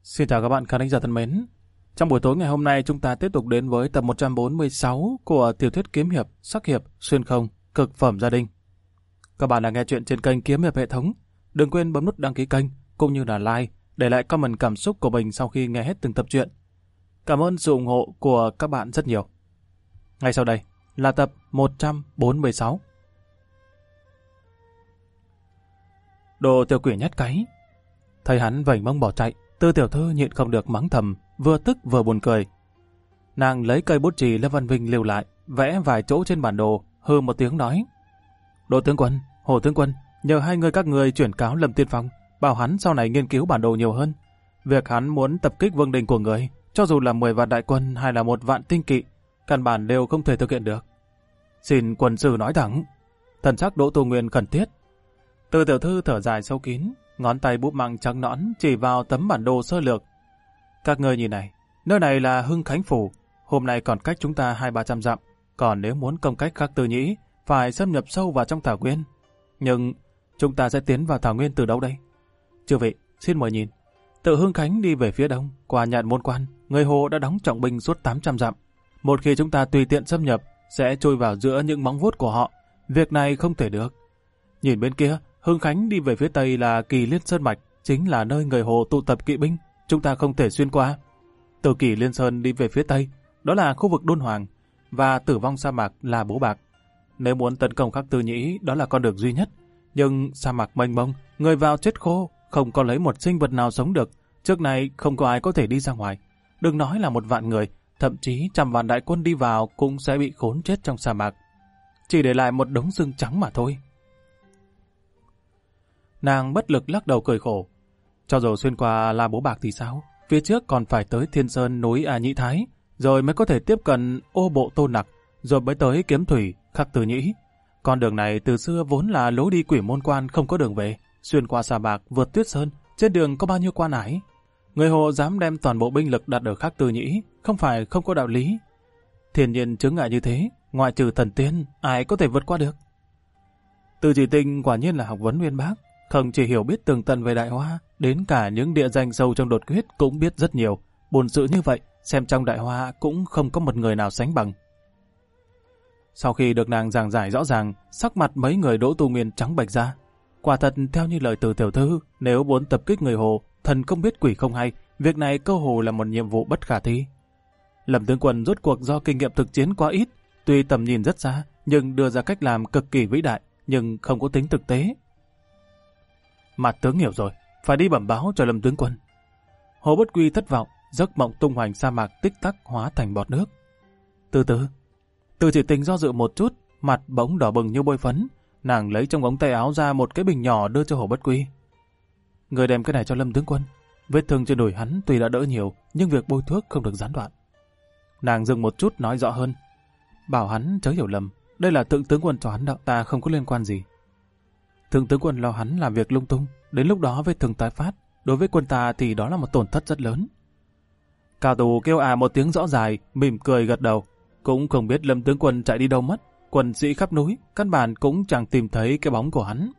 Xin chào các bạn khán giả thân mến. Trong buổi tối ngày hôm nay chúng ta tiếp tục đến với tập 146 của tiểu thuyết kiếm hiệp, sắc hiệp, xuyên không, cực phẩm gia đình. Các bạn đang nghe chuyện trên kênh Kiếm Hiệp hệ thống. Đừng quên bấm nút đăng ký kênh cũng như là like, để lại comment cảm xúc của mình sau khi nghe hết từng tập truyện. Cảm ơn sự ủng hộ của các bạn rất nhiều. Ngay sau đây là tập 146. Đồ tiểu quỷ nhát cáy. Thấy hắn vẩy mông bỏ chạy, Tư tiểu thư nhịn không được mắng thầm, vừa tức vừa buồn cười. Nàng lấy cây bút chì Lâm Văn Vinh lưu lại, vẽ vài chỗ trên bản đồ, hừ một tiếng nói: Đỗ tướng quân, Hồ tướng quân, nhờ hai người các người chuyển cáo Lâm Tiên Phong, bảo hắn sau này nghiên cứu bản đồ nhiều hơn. Việc hắn muốn tập kích vương đình của người, cho dù là 10 vạn đại quân hay là 1 vạn tinh kỵ, căn bản đều không thể thực hiện được. Xin quân sư nói thẳng. Thần sắc Đỗ Tu Nguyên khẩn thiết. Tư tiểu thư thở dài sâu kín, ngón tay búp măng trắng nõn chỉ vào tấm bản đồ sơ lược. Các ngươi nhìn này, nơi này là Hưng Khánh Phủ, hôm nay còn cách chúng ta 200-300 dặm, còn nếu muốn công cách Khắc Tư Nhĩ, phải xâm nhập sâu vào trong Thảo Nguyên. Nhưng chúng ta sẽ tiến vào Thảo Nguyên từ đâu đây? Chư vị, xin mời nhìn. Từ Hưng Khánh đi về phía đông, qua Nhạn Môn Quan, người Hồ đã đóng trọng binh suốt 800 dặm. Một khi chúng ta tùy tiện xâm nhập, sẽ chui vào giữa những móng vuốt của họ. Việc này không thể được. Nhìn bên kia, Hưng Khánh đi về phía tây là Kỳ Liên Sơn Mạch, chính là nơi người Hồ tụ tập kỵ binh, chúng ta không thể xuyên qua. Từ Kỳ Liên Sơn đi về phía tây, đó là khu vực Đôn Hoàng, và Tử Vong Sa Mạc là Bố Bạc. Nếu muốn tấn công Khắc Tư Nhĩ, đó là con đường duy nhất. Nhưng sa mạc mênh mông, người vào chết khô, không có lấy một sinh vật nào sống được. Trước này không có ai có thể đi ra ngoài. Đừng nói là 1 vạn người, thậm chí 100 vạn đại quân đi vào cũng sẽ bị khốn chết trong sa mạc. Chỉ để lại một đống xương trắng mà thôi. Nàng bất lực lắc đầu cười khổ. Cho dù xuyên qua La Bố Bạc thì sao? Phía trước còn phải tới Thiên Sơn núi A Nhĩ Thái, rồi mới có thể tiếp cận Ô Bộ Tô Nặc, rồi mới tới Kiếm Thủy, Khắc Tư Nhĩ. Con đường này từ xưa vốn là lối đi Quỷ Môn Quan không có đường về, xuyên qua sa mạc, vượt tuyết sơn, trên đường có bao nhiêu quan ải. Người Hồ dám đem toàn bộ binh lực đặt ở Khắc Tư Nhĩ, không phải không có đạo lý. Thiên nhiên chướng ngại như thế, ngoại trừ thần tiên, ai có thể vượt qua được? Từ Chỉ Tinh quả nhiên là học vấn uyên bác, không chỉ hiểu biết tường tận về Đại Hoa, đến cả những địa danh sâu trong đột quyết cũng biết rất nhiều. Buồn sự như vậy, xem trong Đại Hoa cũng không có một người nào sánh bằng. Sau khi được nàng giảng giải rõ ràng, sắc mặt mấy người Đỗ Tu Nguyên trắng bệch ra. Quả thật theo như lời từ tiểu thư, nếu muốn tập kích người Hồ, thần không biết quỷ không hay, việc này cơ hồ là một nhiệm vụ bất khả thi. Lâm tướng quân rốt cuộc do kinh nghiệm thực chiến quá ít, tuy tầm nhìn rất xa, nhưng đưa ra cách làm cực kỳ vĩ đại, nhưng không có tính thực tế. Mặt tướng hiểu rồi, phải đi bẩm báo cho Lâm tướng quân. Hồ Bất Quy thất vọng, giấc mộng tung hoành sa mạc tích tắc hóa thành bọt nước. Từ Chỉ Tình do dự một chút, mặt bỗng đỏ bừng như bôi phấn, nàng lấy trong ống tay áo ra một cái bình nhỏ đưa cho Hồ Bất Quy. Người đem cái này cho Lâm tướng quân. Vết thương trên đùi hắn tuy đã đỡ nhiều, nhưng việc bôi thuốc không được gián đoạn. Nàng dừng một chút nói rõ hơn. Bảo hắn chớ hiểu lầm, đây là Thượng tướng quân cho hắn đạo, ta không có liên quan gì. Thượng tướng quân lo hắn làm việc lung tung, đến lúc đó vết thương tái phát, đối với quân ta thì đó là một tổn thất rất lớn. Cao tù kêu một tiếng rõ dài, mỉm cười gật đầu. Cũng không biết Lâm tướng quân chạy đi đâu mất, quân sĩ khắp núi, căn bản cũng chẳng tìm thấy cái bóng của hắn.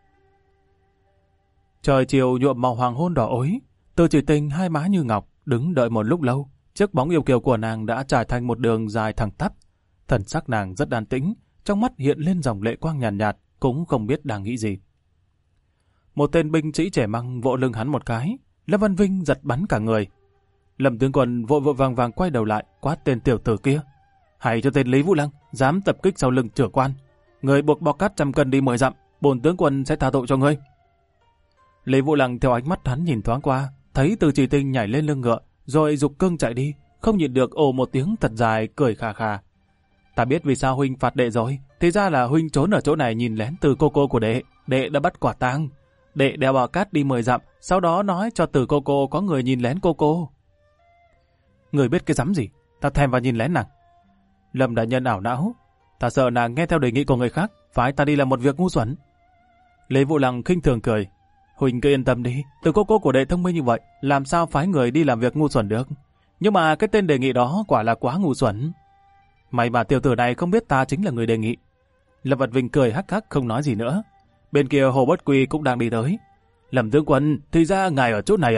Trời chiều nhuộm màu hoàng hôn đỏ ối, Từ Chỉ Tình hai má như ngọc, đứng đợi một lúc lâu, chiếc bóng yêu kiều của nàng đã trải thành một đường dài thẳng tắp. Thần sắc nàng rất an tĩnh, trong mắt hiện lên dòng lệ quang nhàn nhạt, cũng không biết đang nghĩ gì. Một tên binh sĩ trẻ măng vỗ lưng hắn một cái, Lâm Văn Vinh giật bắn cả người. Lâm tướng quân vội vội vàng vàng quay đầu lại, quát tên tiểu tử kia. Hãy cho tên Lý Vũ Lăng dám tập kích sau lưng trưởng quan. Người buộc bò cát 100 cân đi 10 dặm, bổn tướng quân sẽ tha tội cho ngươi. Lý Vũ Lăng theo ánh mắt hắn nhìn thoáng qua, thấy Từ Chỉ Tinh nhảy lên lưng ngựa, rồi giục cương chạy đi, không nhịn được ồ một tiếng thật dài, cười khà khà. Ta biết vì sao huynh phạt đệ rồi, thì ra là huynh trốn ở chỗ này nhìn lén Từ cô của đệ, đệ đã bắt quả tang. Đệ đeo bò cát đi 10 dặm, sau đó nói cho Từ cô có người nhìn lén cô. Người biết cái rắm gì, ta thèm vào nhìn lén nàng. Lâm đại nhân ảo não, ta sợ nàng nghe theo đề nghị của người khác, phái ta đi làm một việc ngu xuẩn. Lý Vũ Lăng khinh thường cười, huynh cứ yên tâm đi, Từ cô của đệ thông minh như vậy, làm sao phái người đi làm việc ngu xuẩn được. Nhưng mà cái tên đề nghị đó quả là quá ngu xuẩn. May mà tiểu tử này không biết ta chính là người đề nghị. Lâm Vật Vinh cười hắc hắc không nói gì nữa. Bên kia Hồ Bất Quy cũng đang đi tới. Lâm tướng quân, thì ra ngài ở chỗ này à?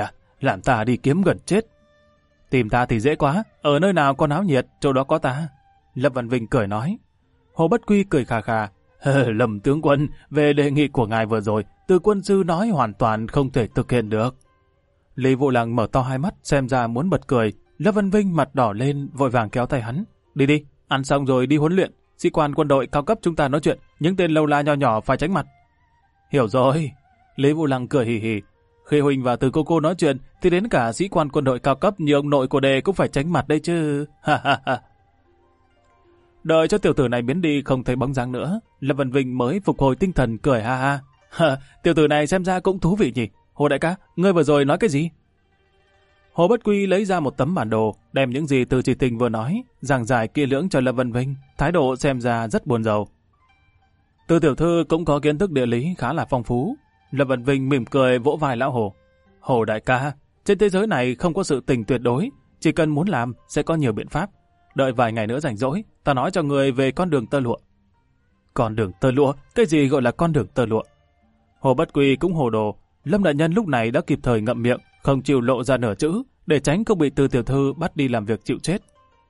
làm ta đi kiếm gần chết. Tìm ta thì dễ quá, ở nơi nào có náo nhiệt, chỗ đó có ta. Lâm Văn Vinh cười nói. Hồ Bất Quy cười khà khà. Lâm tướng quân, về đề nghị của ngài vừa rồi, từ quân sư nói hoàn toàn không thể thực hiện được. Lý Vụ Lăng mở to hai mắt, xem ra muốn bật cười. Lâm Văn Vinh mặt đỏ lên, vội vàng kéo tay hắn. Đi đi, ăn xong rồi đi huấn luyện. Sĩ quan quân đội cao cấp chúng ta nói chuyện, những tên lâu la nho nhỏ phải tránh mặt. Hiểu rồi. Lý Vụ Lăng cười hì hì. Khi huynh và từ cô nói chuyện, thì đến cả sĩ quan quân đội cao cấp như ông nội của đề cũng phải tránh mặt đây chứ. Ha ha ha. Đợi cho tiểu tử này biến đi không thấy bóng dáng nữa, Lâm Văn Vinh mới phục hồi tinh thần cười ha ha. Tiểu tử này xem ra cũng thú vị nhỉ. Hồ đại ca, ngươi vừa rồi nói cái gì? Hồ Bất Quy lấy ra một tấm bản đồ, đem những gì Từ Chỉ Tình vừa nói, giảng giải kỹ lưỡng cho Lâm Văn Vinh, thái độ xem ra rất buồn rầu. Từ tiểu thư cũng có kiến thức địa lý khá là phong phú. Lâm Văn Vinh mỉm cười vỗ vai lão Hồ. Hồ đại ca, trên thế giới này không có sự tình tuyệt đối, chỉ cần muốn làm sẽ có nhiều biện pháp. Đợi vài ngày nữa rảnh rỗi, ta nói cho người về con đường tơ lụa. Con đường tơ lụa? Cái gì gọi là con đường tơ lụa? Hồ Bất Quy cũng hồ đồ. Lâm đại nhân lúc này đã kịp thời ngậm miệng, không chịu lộ ra nửa chữ, để tránh không bị Từ tiểu thư bắt đi làm việc chịu chết.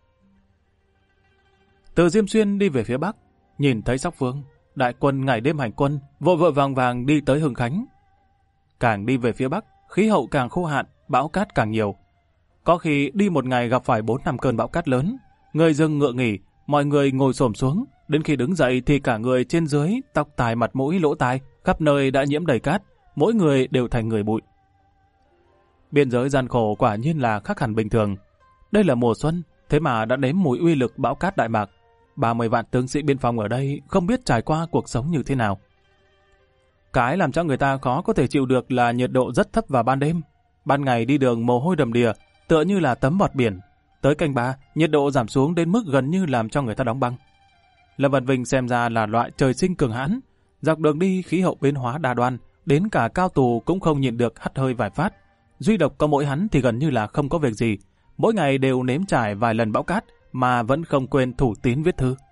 Từ Diêm Xuyên đi về phía bắc, nhìn thấy Sóc Phương, đại quân ngày đêm hành quân, vội vội vàng vàng đi tới Hưng Khánh. Càng đi về phía bắc, khí hậu càng khô hạn, bão cát càng nhiều. Có khi đi một ngày gặp phải 4-5 cơn bão cát lớn, người dừng ngựa nghỉ, mọi người ngồi xổm xuống, đến khi đứng dậy thì cả người trên dưới, tóc tai mặt mũi lỗ tai, khắp nơi đã nhiễm đầy cát, mỗi người đều thành người bụi. Biên giới gian khổ quả nhiên là khác hẳn bình thường. Đây là mùa xuân, thế mà đã nếm mùi uy lực bão cát Đại Mạc. 30 vạn tướng sĩ biên phòng ở đây không biết trải qua cuộc sống như thế nào. Cái làm cho người ta khó có thể chịu được là nhiệt độ rất thấp vào ban đêm. Ban ngày đi đường mồ hôi đầm đìa, tựa như là tấm bọt biển. Tới canh ba, nhiệt độ giảm xuống đến mức gần như làm cho người ta đóng băng. Lâm Văn Vinh xem ra là loại trời sinh cường hãn. Dọc đường đi khí hậu biến hóa đa đoan, đến cả cao tù cũng không nhịn được hắt hơi vài phát. Duy độc có mỗi hắn thì gần như là không có việc gì. Mỗi ngày đều nếm trải vài lần bão cát mà vẫn không quên thủ tín viết thư.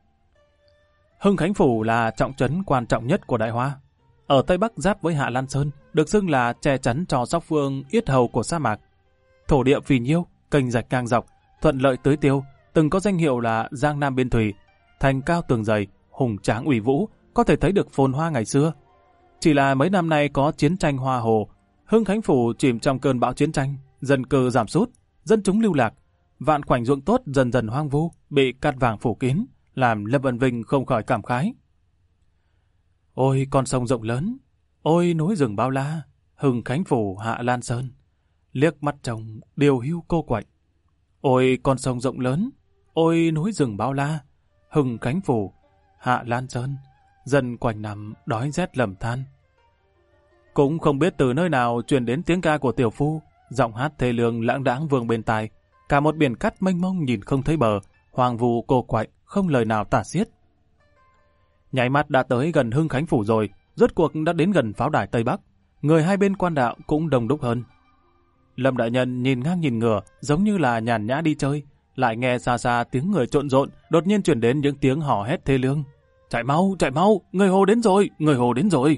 Hưng Khánh Phủ là trọng trấn quan trọng nhất của Đại Hoa. Ở Tây Bắc giáp với Hạ Lan Sơn, được xưng là che chắn cho Sóc Phương yết hầu của sa mạc. Thổ địa phì nhiêu, kênh rạch ngang dọc, thuận lợi tưới tiêu, từng có danh hiệu là Giang Nam Biên Thủy, thành cao tường dày, hùng tráng uy vũ, có thể thấy được phồn hoa ngày xưa. Chỉ là mấy năm nay có chiến tranh Hoa Hồ, Hưng Khánh Phủ chìm trong cơn bão chiến tranh, dân cư giảm sút, dân chúng lưu lạc, vạn khoảnh ruộng tốt dần dần hoang vu, bị cát vàng phủ kín, làm Lâm Văn Vinh không khỏi cảm khái. Ôi con sông rộng lớn, ôi núi rừng bao la, Hưng Khánh Phủ Hạ Lan Sơn, liếc mắt trông điều hưu cô quạnh. Ôi con sông rộng lớn, ôi núi rừng bao la, Hưng Khánh Phủ Hạ Lan Sơn, dân quanh năm đói rét lầm than. Cũng không biết từ nơi nào truyền đến tiếng ca của tiểu phu, giọng hát thê lương lãng đãng vương bên tai, cả một biển cát mênh mông nhìn không thấy bờ, hoang vu cô quạnh, không lời nào tả xiết. Nháy mắt đã tới gần Hưng Khánh Phủ rồi, rốt cuộc đã đến gần pháo đài Tây Bắc, người hai bên quan đạo cũng đông đúc hơn. Lâm đại nhân nhìn ngang nhìn ngửa, giống như là nhàn nhã đi chơi, lại nghe xa xa tiếng người trộn rộn, đột nhiên truyền đến những tiếng hò hét thê lương. Chạy mau, người Hồ đến rồi, người Hồ đến rồi.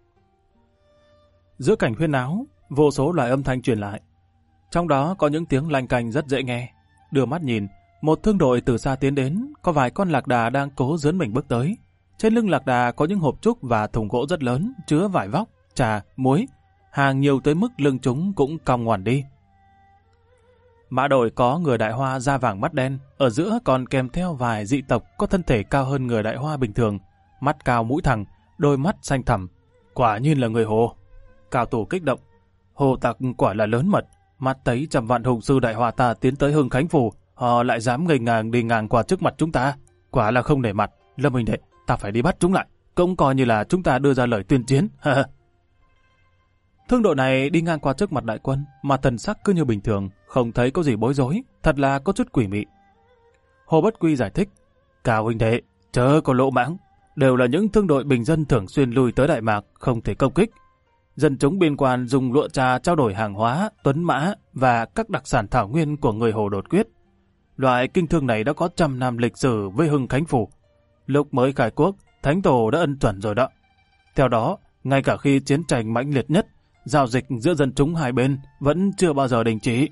Giữa cảnh huyên náo, vô số loại âm thanh truyền lại. Trong đó có những tiếng lanh canh rất dễ nghe. Đưa mắt nhìn, một thương đội từ xa tiến đến, có vài con lạc đà đang cố dướn mình bước tới. Trên lưng lạc đà có những hộp trúc và thùng gỗ rất lớn, chứa vải vóc, trà, muối, hàng nhiều tới mức lưng chúng cũng cong ngoằn đi. Mã đội có người Đại Hoa da vàng mắt đen, ở giữa còn kèm theo vài dị tộc có thân thể cao hơn người Đại Hoa bình thường, mắt cao mũi thẳng, đôi mắt xanh thẳm. Quả nhiên là người Hồ. Cao thủ kích động. Hồ tặc quả là lớn mật, mắt thấy trăm vạn hùng sư Đại Hoa ta tiến tới Hưng Khánh Phủ, họ lại dám ngây ngàng đi ngang qua trước mặt chúng ta. Quả là không nể mặt. Lâm huynh đệ, ta phải đi bắt chúng lại, cũng coi như là chúng ta đưa ra lời tuyên chiến. Thương đội này đi ngang qua trước mặt đại quân, mà thần sắc cứ như bình thường, không thấy có gì bối rối, thật là có chút quỷ mị. Hồ Bất Quy giải thích, Cao huynh đệ, chớ có lỗ mãng, đều là những thương đội bình dân thường xuyên lui tới Đại Mạc, không thể công kích. Dân chúng biên quan dùng lụa trà trao đổi hàng hóa, tuấn mã và các đặc sản thảo nguyên của người Hồ đột quyết. Loại kinh thương này đã có 100 năm lịch sử với Hưng Khánh Phủ. Lúc mới khai quốc, Thánh Tổ đã ân chuẩn rồi đó. Theo đó, ngay cả khi chiến tranh mãnh liệt nhất, giao dịch giữa dân chúng hai bên vẫn chưa bao giờ đình chỉ.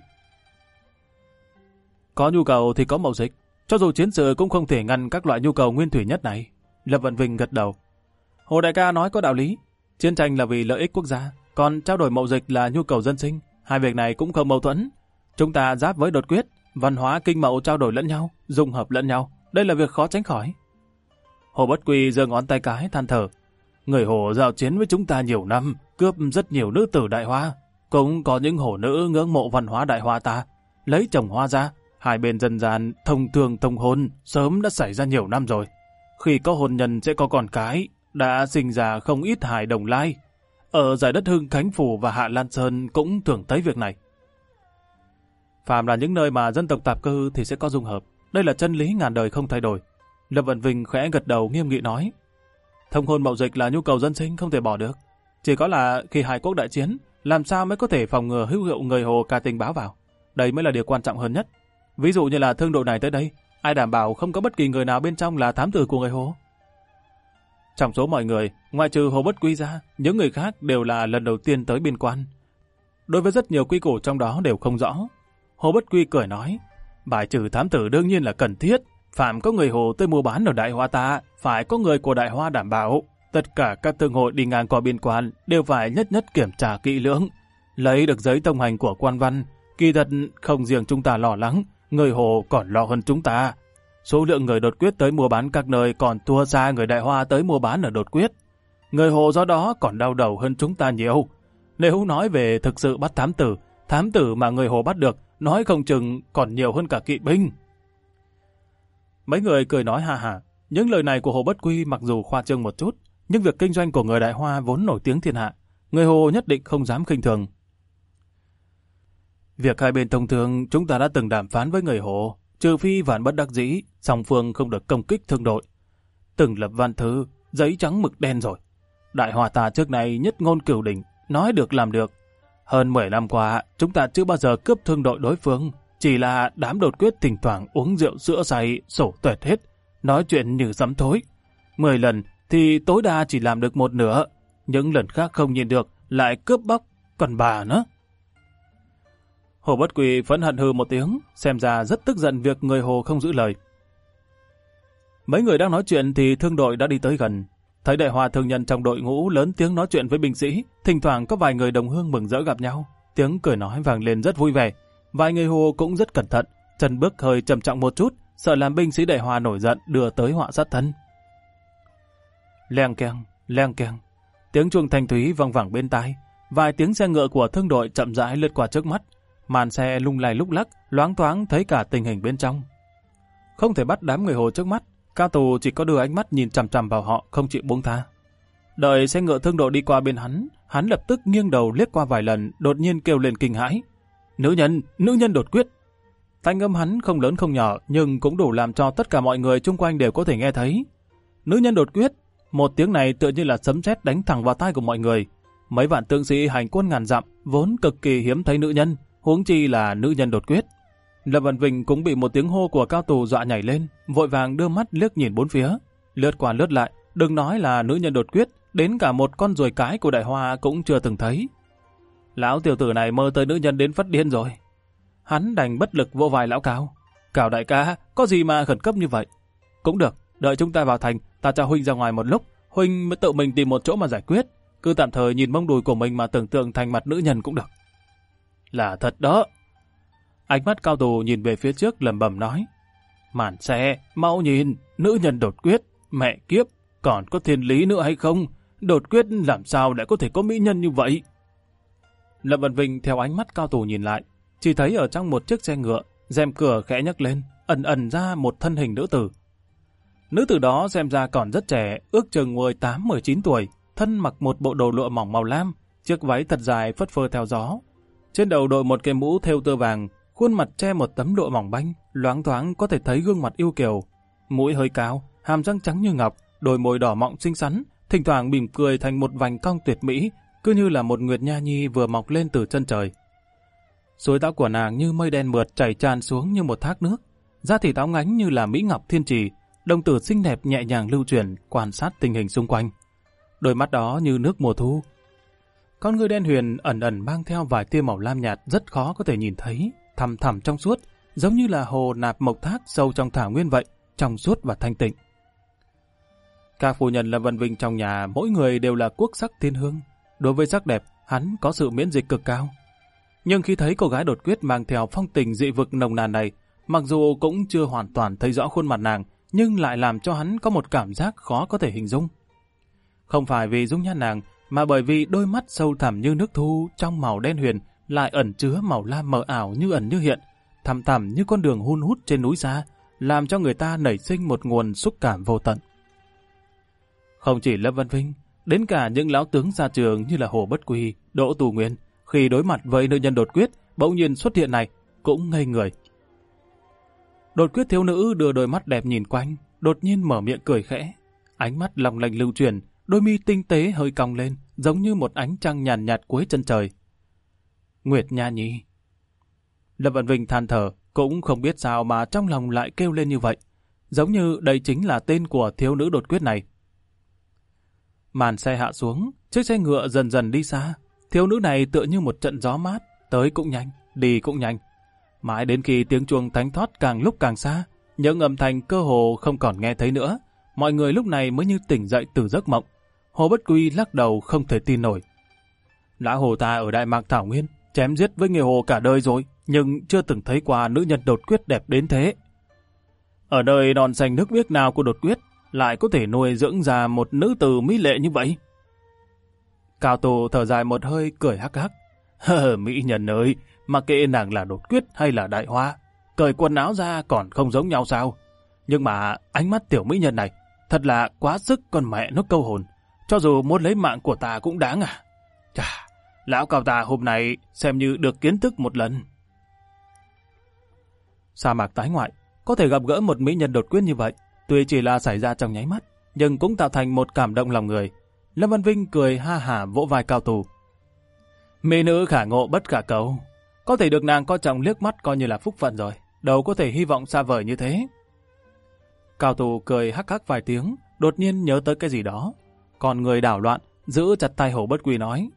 Có nhu cầu thì có mậu dịch, cho dù chiến sự cũng không thể ngăn các loại nhu cầu nguyên thủy nhất này. Lâm Vân Vinh gật đầu. Hồ đại ca nói có đạo lý, chiến tranh là vì lợi ích quốc gia, còn trao đổi mậu dịch là nhu cầu dân sinh, hai việc này cũng không mâu thuẫn. Chúng ta giáp với đột quyết, văn hóa kinh mậu trao đổi lẫn nhau, dung hợp lẫn nhau, đây là việc khó tránh khỏi. Hồ Bất Quy giơ ngón tay cái than thở. Người Hồ giao chiến với chúng ta nhiều năm, cướp rất nhiều nữ tử Đại Hoa. Cũng có những Hồ nữ ngưỡng mộ văn hóa Đại Hoa ta, lấy chồng Hoa ra. Hai bên dân gian thông thường thông hôn sớm đã xảy ra nhiều năm rồi. Khi có hôn nhân sẽ có con cái, đã sinh ra không ít hài đồng lai. Ở giải đất Hưng Khánh Phủ và Hạ Lan Sơn cũng thường thấy việc này. Phàm là những nơi mà dân tộc tạp cư thì sẽ có dung hợp. Đây là chân lý ngàn đời không thay đổi. Lâm Vận Vinh khẽ gật đầu nghiêm nghị nói. Thông hôn mậu dịch là nhu cầu dân sinh không thể bỏ được. Chỉ có là khi hai quốc đại chiến, làm sao mới có thể phòng ngừa hữu hiệu người Hồ ca tình báo vào. Đây mới là điều quan trọng hơn nhất. Ví dụ như là thương đội này tới đây, ai đảm bảo không có bất kỳ người nào bên trong là thám tử của người Hồ? Trong số mọi người, ngoại trừ Hồ Bất Quy ra, những người khác đều là lần đầu tiên tới biên quan. Đối với rất nhiều quy củ trong đó đều không rõ. Hồ Bất Quy cười nói, bài trừ thám tử đương nhiên là cần thiết. Phạm có người Hồ tới mua bán ở Đại Hoa ta, phải có người của Đại Hoa đảm bảo. Tất cả các thương hội đi ngang qua biên quan đều phải nhất nhất kiểm tra kỹ lưỡng. Lấy được giấy thông hành của quan văn, kỳ thật không riêng chúng ta lo lắng, người Hồ còn lo hơn chúng ta. Số lượng người đột quyết tới mua bán các nơi còn thua xa người Đại Hoa tới mua bán ở đột quyết. Người Hồ do đó còn đau đầu hơn chúng ta nhiều. Nếu nói về thực sự bắt thám tử mà người Hồ bắt được, nói không chừng còn nhiều hơn cả kỵ binh. Mấy người cười nói ha hả. Những lời này của Hồ Bất Quy mặc dù khoa trương một chút, nhưng việc kinh doanh của người Đại Hoa vốn nổi tiếng thiên hạ. Người Hồ nhất định không dám khinh thường. Việc hai bên thông thường chúng ta đã từng đàm phán với người Hồ, trừ phi vạn bất đắc dĩ, song phương không được công kích thương đội. Từng lập văn thư, giấy trắng mực đen rồi. Đại Hoa ta trước này nhất ngôn cửu đỉnh, nói được làm được. Hơn 10 năm qua, chúng ta chưa bao giờ cướp thương đội đối phương, chỉ là đám đột quyết thỉnh thoảng uống rượu sữa say, sổ tuệt hết, nói chuyện như sấm thối. 10 lần thì tối đa chỉ làm được một nửa, những lần khác không nhìn được, lại cướp bóc, còn bà nữa. Hồ Bất Quy phẫn hận hừ một tiếng, xem ra rất tức giận việc người Hồ không giữ lời. Mấy người đang nói chuyện thì thương đội đã đi tới gần. Thấy Đại Hoa thương nhân trong đội ngũ lớn tiếng nói chuyện với binh sĩ, thỉnh thoảng có vài người đồng hương mừng rỡ gặp nhau, tiếng cười nói vang lên rất vui vẻ. Vài người Hồ cũng rất cẩn thận, chân bước hơi trầm trọng một chút, sợ làm binh sĩ Đại Hoa nổi giận đưa tới họa sát thân. Leng keng, tiếng chuông thanh thúy vang vẳng bên tai, vài tiếng xe ngựa của thương đội chậm rãi lướt qua trước mắt, màn xe lung lay lúc lắc, loáng thoáng thấy cả tình hình bên trong. Không thể bắt đám người Hồ trước mắt, cao tù chỉ có đưa ánh mắt nhìn chằm chằm vào họ, không chịu buông tha. Đợi xe ngựa thương đội đi qua bên hắn lập tức nghiêng đầu liếc qua vài lần, đột nhiên kêu lên kinh hãi. Nữ nhân đột quyết. Thanh âm hắn không lớn không nhỏ, nhưng cũng đủ làm cho tất cả mọi người chung quanh đều có thể nghe thấy. Nữ nhân đột quyết, một tiếng này tựa như là sấm sét đánh thẳng vào tai của mọi người. Mấy vạn tướng sĩ hành quân ngàn dặm vốn cực kỳ hiếm thấy nữ nhân, huống chi là nữ nhân đột quyết. Lâm Văn Vinh cũng bị một tiếng hô của cao tù dọa nhảy lên, vội vàng đưa mắt liếc nhìn bốn phía, lướt qua lướt lại, đừng nói là nữ nhân đột quyết, đến cả một con ruồi cái của Đại Hoa cũng chưa từng thấy. Lão tiểu tử này mơ tới nữ nhân đến phát điên rồi. Hắn đành bất lực vỗ vai lão Cao. Cao đại ca, có gì mà khẩn cấp như vậy? Cũng được, đợi chúng ta vào thành, ta cho huynh ra ngoài một lúc, huynh mới tự mình tìm một chỗ mà giải quyết. Cứ tạm thời nhìn mông đùi của mình mà tưởng tượng thành mặt nữ nhân cũng được. Là thật đó. Ánh mắt cao tù nhìn về phía trước lẩm bẩm nói. Màn xe, mau nhìn, nữ nhân đột quyết, mẹ kiếp, còn có thiên lý nữa hay không? Đột quyết làm sao lại có thể có mỹ nhân như vậy? Lâm Văn Vinh theo ánh mắt cao tù nhìn lại, chỉ thấy ở trong một chiếc xe ngựa, rèm cửa khẽ nhấc lên, ẩn ẩn ra một thân hình nữ tử. Nữ tử đó xem ra còn rất trẻ, ước chừng 18-19 tuổi, thân mặc một bộ đồ lụa mỏng màu lam, chiếc váy thật dài phất phơ theo gió. Trên đầu đội một cái mũ thêu tơ vàng, khuôn mặt che một tấm lụa mỏng banh, loáng thoáng có thể thấy gương mặt yêu kiều. Mũi hơi cao, hàm răng trắng như ngọc, đôi môi đỏ mọng xinh xắn, thỉnh thoảng mỉm cười thành một vành cong tuyệt mỹ, cứ như là một nguyệt nha nhi vừa mọc lên từ chân trời. Suối tóc của nàng như mây đen mượt chảy tràn xuống như một thác nước, da thịt óng ánh như là mỹ ngọc thiên trì, đồng tử xinh đẹp nhẹ nhàng lưu chuyển quan sát tình hình xung quanh. Đôi mắt đó như nước mùa thu. Con ngươi đen huyền ẩn ẩn mang theo vài tia màu lam nhạt rất khó có thể nhìn thấy, thẳm thẳm trong suốt, giống như là hồ nạp mộc thác sâu trong thảo nguyên vậy, trong suốt và thanh tịnh. Các phu nhân Lâm Vân Vinh trong nhà mỗi người đều là quốc sắc thiên hương. Đối với sắc đẹp, hắn có sự miễn dịch cực cao. Nhưng khi thấy cô gái đột quyết mang theo phong tình dị vực nồng nàn này, mặc dù cũng chưa hoàn toàn thấy rõ khuôn mặt nàng, nhưng lại làm cho hắn có một cảm giác khó có thể hình dung. Không phải vì dung nhan nàng, mà bởi vì đôi mắt sâu thẳm như nước thu trong màu đen huyền lại ẩn chứa màu lam mờ ảo như ẩn như hiện, thẳm thẳm như con đường hun hút trên núi xa, làm cho người ta nảy sinh một nguồn xúc cảm vô tận. Không chỉ Lâm Vân Vinh, đến cả những lão tướng ra trường như là Hồ Bất Quy, Đỗ Tù Nguyên, khi đối mặt với nữ nhân đột quyết bỗng nhiên xuất hiện này, cũng ngây người. Đột quyết thiếu nữ đưa đôi mắt đẹp nhìn quanh, đột nhiên mở miệng cười khẽ, ánh mắt long lanh lưu chuyển, đôi mi tinh tế hơi cong lên, giống như một ánh trăng nhàn nhạt cuối chân trời. Nguyệt Nha Nhi. Lâm Vân Vinh than thở, cũng không biết sao mà trong lòng lại kêu lên như vậy, giống như đây chính là tên của thiếu nữ đột quyết này. Màn xe hạ xuống, chiếc xe ngựa dần dần đi xa. Thiếu nữ này tựa như một trận gió mát, tới cũng nhanh, đi cũng nhanh. Mãi đến khi tiếng chuông thánh thót càng lúc càng xa, những âm thanh cơ hồ không còn nghe thấy nữa, mọi người lúc này mới như tỉnh dậy từ giấc mộng. Hồ Bất Quy lắc đầu không thể tin nổi. Lão Hồ ta ở Đại Mạc Thảo Nguyên, chém giết với người Hồ cả đời rồi, nhưng chưa từng thấy qua nữ nhân đột quyết đẹp đến thế. Ở nơi non xanh nước biếc nào của đột quyết, lại có thể nuôi dưỡng ra một nữ tử mỹ lệ như vậy. Cao Tù thở dài một hơi cười hắc hắc. Mỹ nhân ơi, mà kệ nàng là đột quyết hay là đại hoa, cởi quần áo ra còn không giống nhau sao? Nhưng mà ánh mắt tiểu mỹ nhân này, thật là quá sức con mẹ nó câu hồn. Cho dù muốn lấy mạng của ta cũng đáng à. Chà, lão Cao ta hôm nay xem như được kiến thức một lần. Sa mạc tái ngoại, có thể gặp gỡ một mỹ nhân đột quyết như vậy, tuy chỉ là xảy ra trong nháy mắt, nhưng cũng tạo thành một cảm động lòng người. Lâm Văn Vinh cười ha hả vỗ vai Cao Tù. Mỹ nữ khả ngộ bất khả cầu, có thể được nàng coi trọng liếc mắt coi như là phúc phận rồi, đâu có thể hy vọng xa vời như thế. Cao Tù cười hắc hắc vài tiếng, đột nhiên nhớ tới cái gì đó. Còn người đảo loạn, giữ chặt tay Hồ Bất Quy nói.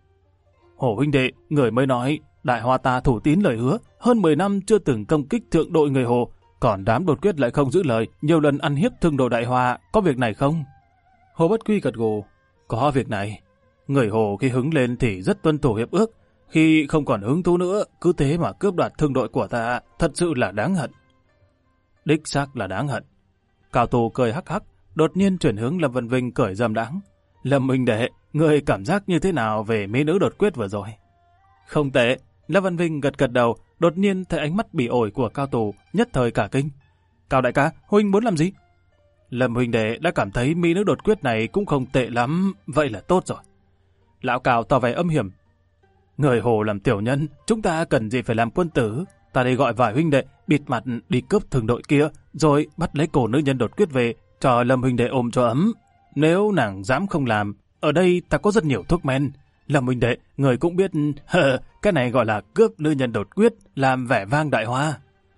Hồ huynh đệ, người mới nói, đại hoa ta thủ tín lời hứa, hơn 10 năm chưa từng công kích thượng đội người Hồ, còn đám đột quyết lại không giữ lời, nhiều lần ăn hiếp thương đội đại hoa, có việc này không? Hồ Bất Quy gật gù, có việc này. Người Hồ khi hứng lên thì rất tuân thủ hiệp ước, khi không còn hứng thú nữa, cứ thế mà cướp đoạt thương đội của ta, thật sự là đáng hận. Đích xác là đáng hận. Cao Tù cười hắc hắc, đột nhiên chuyển hướng Lâm Vân Vinh cười dâm đãng. Lâm huynh đệ, người cảm giác như thế nào về mỹ nữ đột quyết vừa rồi? Không tệ. Lâm Văn Vinh gật gật đầu, đột nhiên thấy ánh mắt bị ổi của Cao Tù, nhất thời cả kinh. Cao đại ca, huynh muốn làm gì? Lâm huynh đệ đã cảm thấy mỹ nữ đột quyết này cũng không tệ lắm, vậy là tốt rồi. Lão Cao tỏ vẻ âm hiểm. Người Hồ làm tiểu nhân, chúng ta cần gì phải làm quân tử? Ta đi gọi vài huynh đệ, bịt mặt đi cướp thường đội kia, rồi bắt lấy cổ nữ nhân đột quyết về, cho Lâm huynh đệ ôm cho ấm. Nếu nàng dám không làm, ở đây ta có rất nhiều thuốc men. Lâm huynh đệ, người cũng biết, cái này gọi là cướp nữ nhân đột quyết, làm vẻ vang đại hoa.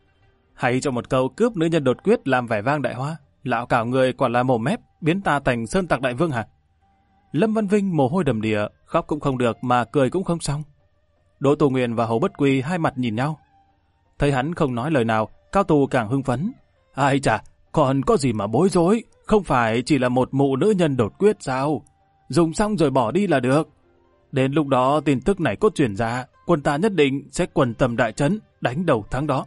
Hay cho một câu cướp nữ nhân đột quyết làm vẻ vang đại hoa, lão Cảo người quả là mồm mép, biến ta thành sơn tặc đại vương hả? Lâm Văn Vinh mồ hôi đầm đìa, khóc cũng không được mà cười cũng không xong. Đỗ Tù Nguyên và Hồ Bất Quy hai mặt nhìn nhau. Thấy hắn không nói lời nào, Cao Tù càng hưng phấn. Ai chà, còn có gì mà bối rối, không phải chỉ là một mụ nữ nhân đột quyết sao? Dùng xong rồi bỏ đi là được. Đến lúc đó tin tức này có truyền ra, quân ta nhất định sẽ quần tầm đại trấn, đánh đầu thắng đó.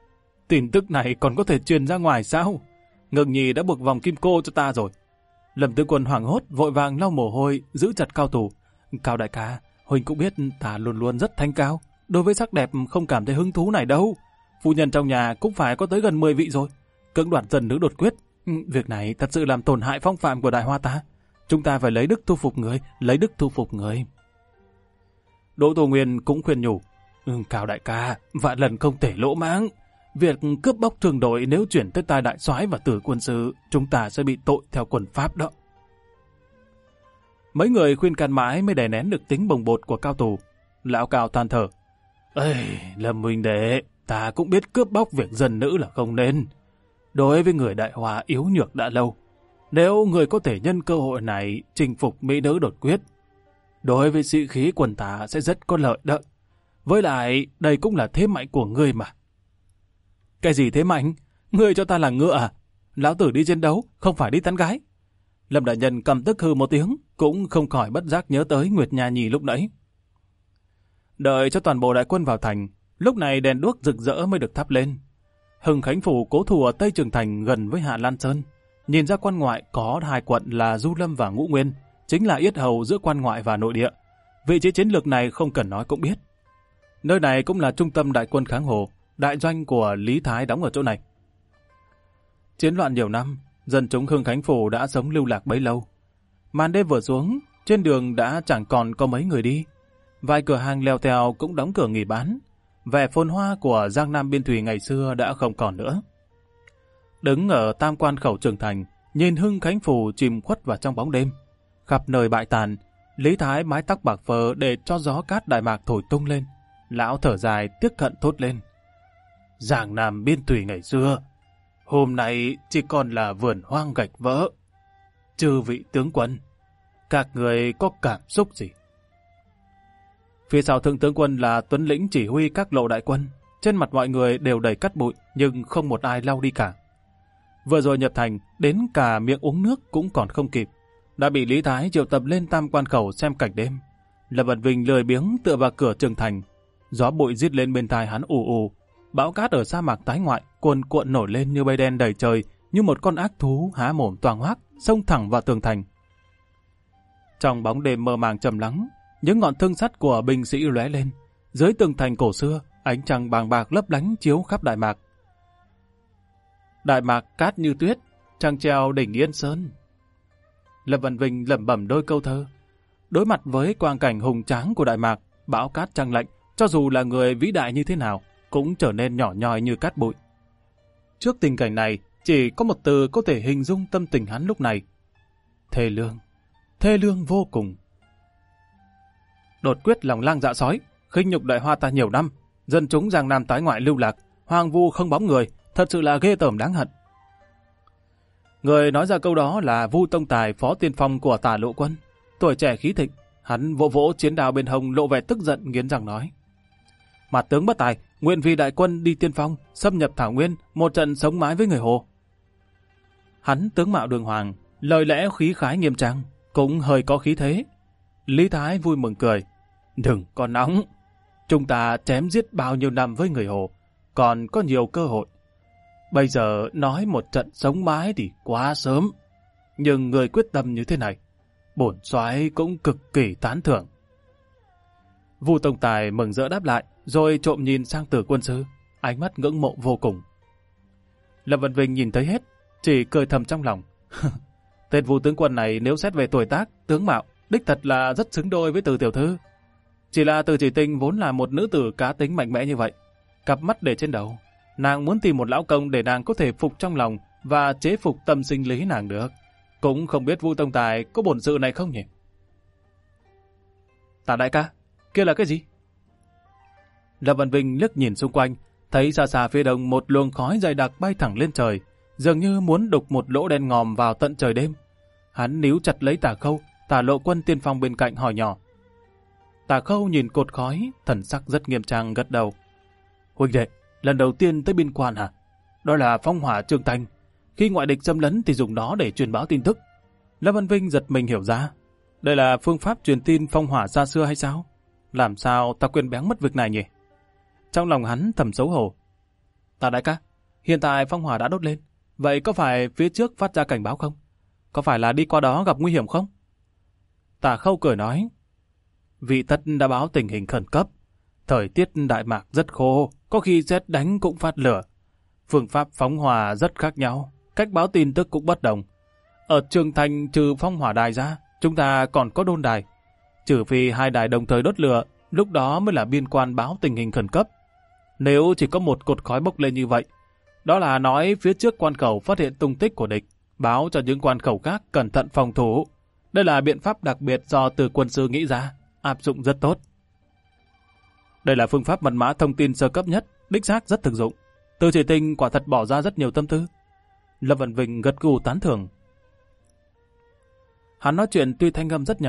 Tin tức này còn có thể truyền ra ngoài sao? Ngưng Nhi đã buộc vòng kim cô cho ta rồi. Lâm Tư Quân hoảng hốt, vội vàng lau mồ hôi, giữ chặt Cao Tù. Cao đại ca, huynh cũng biết ta luôn luôn rất thanh cao. Đối với sắc đẹp không cảm thấy hứng thú này đâu. Phu nhân trong nhà cũng phải có tới gần 10 vị rồi. Cưỡng đoạt dần nữ đột quyết. Việc này thật sự làm tổn hại phong phạm của đại hoa ta. Chúng ta phải lấy đức thu phục người, lấy đức thu phục người. Đỗ Tù Nguyên cũng khuyên nhủ. Cao đại ca, vạn lần không thể lỗ mãng. Việc cướp bóc thường đội nếu chuyển tới tai đại soái và tử quân sư, chúng ta sẽ bị tội theo quân pháp đó. Mấy người khuyên can mãi mới đè nén được tính bồng bột của Cao Tù. Lão Cao than thở. Ê, Lâm huynh đệ, ta cũng biết cướp bóc việc dân nữ là không nên. Đối với người đại hòa yếu nhược đã lâu, nếu người có thể nhân cơ hội này chinh phục mỹ nữ đột quyết, đối với sĩ khí quân ta sẽ rất có lợi đó. Với lại, đây cũng là thế mạnh của ngươi mà. Cái gì thế mạnh? Ngươi cho ta là ngựa à? Lão tử đi chiến đấu, không phải đi tán gái. Lâm đại nhân cầm tức hư một tiếng, cũng không khỏi bất giác nhớ tới Nguyệt Nha Nhi lúc nãy. Đợi cho toàn bộ đại quân vào thành, lúc này đèn đuốc rực rỡ mới được thắp lên. Hưng Khánh Phủ cố thủ ở Tây Trường Thành gần với Hạ Lan Sơn. Nhìn ra quan ngoại có hai quận là Du Lâm và Ngũ Nguyên, chính là yết hầu giữa quan ngoại và nội địa. Vị trí chiến lược này không cần nói cũng biết. Nơi này cũng là trung tâm đại quân kháng Hồ, đại doanh của Lý Thái đóng ở chỗ này. Chiến loạn nhiều năm, dân chúng Hưng Khánh Phủ đã sống lưu lạc bấy lâu. Màn đêm vừa xuống, trên đường đã chẳng còn có mấy người đi. Vài cửa hàng leo tèo cũng đóng cửa nghỉ bán. Vẻ phồn hoa của Giang Nam biên thủy ngày xưa đã không còn nữa. Đứng ở tam quan khẩu Trường Thành, nhìn Hưng Khánh Phủ chìm khuất vào trong bóng đêm. Khắp nơi bại tàn, Lý Thái mái tóc bạc phơ để cho gió cát Đại Mạc thổi tung lên. Lão thở dài tiếc hận thốt lên. Giang Nam biên thủy ngày xưa, hôm nay chỉ còn là vườn hoang gạch vỡ. Chư vị tướng quân, các người có cảm xúc gì? Phía sau thượng tướng quân là Tuấn Lĩnh chỉ huy các lộ đại quân. Trên mặt mọi người đều đầy cát bụi, nhưng không một ai lau đi cả. Vừa rồi nhập thành, đến cả miệng uống nước cũng còn không kịp. Đã bị Lý Thái triệu tập lên tam quan khẩu xem cảnh đêm. Lâm Văn Vinh lười biếng tựa vào cửa Trường Thành. Gió bụi rít lên bên tai hắn ù ù. Bão cát ở sa mạc tái ngoại cuồn cuộn nổi lên như mây đen đầy trời, như một con ác thú há mồm toang hoác, xông thẳng vào tường thành. Trong bóng đêm mơ màng trầm lắng, những ngọn thương sắt của binh sĩ lóe lên. Dưới tường thành cổ xưa, ánh trăng bàng bạc lấp lánh chiếu khắp Đại Mạc. Đại Mạc cát như tuyết, trăng treo đỉnh Yên Sơn. Lâm Văn Vinh lẩm bẩm đôi câu thơ. Đối mặt với quang cảnh hùng tráng của Đại Mạc, bão cát trăng lạnh, cho dù là người vĩ đại như thế nào, cũng trở nên nhỏ nhoi như cát bụi. Trước tình cảnh này, chỉ có một từ có thể hình dung tâm tình hắn lúc này. Thê lương vô cùng. Đột quyết lòng lang dạ sói, khinh nhục Đại Hoa ta nhiều năm, dân chúng Giang Nam tái ngoại lưu lạc, hoang vu không bóng người, thật sự là ghê tởm đáng hận. Người nói ra câu đó là Vu Tông Tài, phó tiên phong của Tả Lộ Quân. Tuổi trẻ khí thịnh, hắn vỗ vỗ chiến đao bên hông, lộ vẻ tức giận nghiến răng nói: Mặt tướng bất tài, nguyện vì đại quân đi tiên phong, xâm nhập Thảo Nguyên, một trận sống mái với người Hồ. Hắn tướng mạo đường hoàng, lời lẽ khí khái nghiêm trang, cũng hơi có khí thế. Lý Thái vui mừng cười: Đừng có nóng, chúng ta chém giết bao nhiêu năm với người Hồ, còn có nhiều cơ hội. Bây giờ nói một trận sống mái thì quá sớm, nhưng người quyết tâm như thế này, bổn soái cũng cực kỳ tán thưởng. Vu Tông Tài mừng rỡ đáp lại, rồi trộm nhìn sang Tử quân sư, ánh mắt ngưỡng mộ vô cùng. Lâm Văn Vinh nhìn thấy hết, chỉ cười thầm trong lòng. Tên Vu tướng quân này nếu xét về tuổi tác, tướng mạo, đích thật là rất xứng đôi với Từ tiểu thư. Chỉ là Từ Chỉ Tinh vốn là một nữ tử cá tính mạnh mẽ như vậy, cặp mắt để trên đầu, nàng muốn tìm một lão công để nàng có thể phục trong lòng và chế phục tâm sinh lý nàng được. Cũng không biết Vu Tông Tài có bổn sự này không nhỉ? Tả đại ca, kia là cái gì? Lâm Văn Vinh liếc nhìn xung quanh, thấy xa xa phía đông một luồng khói dày đặc bay thẳng lên trời, dường như muốn đục một lỗ đen ngòm vào tận trời đêm. Hắn níu chặt lấy Tả Khâu, Tả Lộ Quân tiên phong bên cạnh hỏi nhỏ. Tả Khâu nhìn cột khói, thần sắc rất nghiêm trang gật đầu. Huynh đệ, lần đầu tiên tới biên quan hả? Đó là phong hỏa Trường Thành. Khi ngoại địch xâm lấn thì dùng nó để truyền báo tin tức. Lâm Văn Vinh giật mình hiểu ra. Đây là phương pháp truyền tin phong hỏa xa xưa hay sao? Làm sao ta quên béng mất việc này nhỉ? Trong lòng hắn thầm xấu hổ. Tả đại ca, hiện tại phong hỏa đã đốt lên. Vậy có phải phía trước phát ra cảnh báo không? Có phải là đi qua đó gặp nguy hiểm không? Tả Khâu cười nói. Vị tất đã báo tình hình khẩn cấp. Thời tiết Đại Mạc rất khô, có khi sét đánh cũng phát lửa. Phương pháp phóng hỏa rất khác nhau, cách báo tin tức cũng bất đồng. Ở Trường Thành trừ phong hỏa đài ra, chúng ta còn có đôn đài. Trừ phi hai đài đồng thời đốt lửa, lúc đó mới là biên quan báo tình hình khẩn cấp. Nếu chỉ có một cột khói bốc lên như vậy, đó là nói phía trước quan khẩu phát hiện tung tích của địch, báo cho những quan khẩu khác cẩn thận phòng thủ. Đây là biện pháp đặc biệt do Từ quân sư nghĩ ra, áp dụng rất tốt. Đây là phương pháp mật mã thông tin sơ cấp nhất, đích xác rất thực dụng. Từ Chỉ Tinh quả thật bỏ ra rất nhiều tâm tư. Lâm Văn Vinh gật gù tán thưởng. Hắn nói chuyện tuy thanh âm rất nhỏ,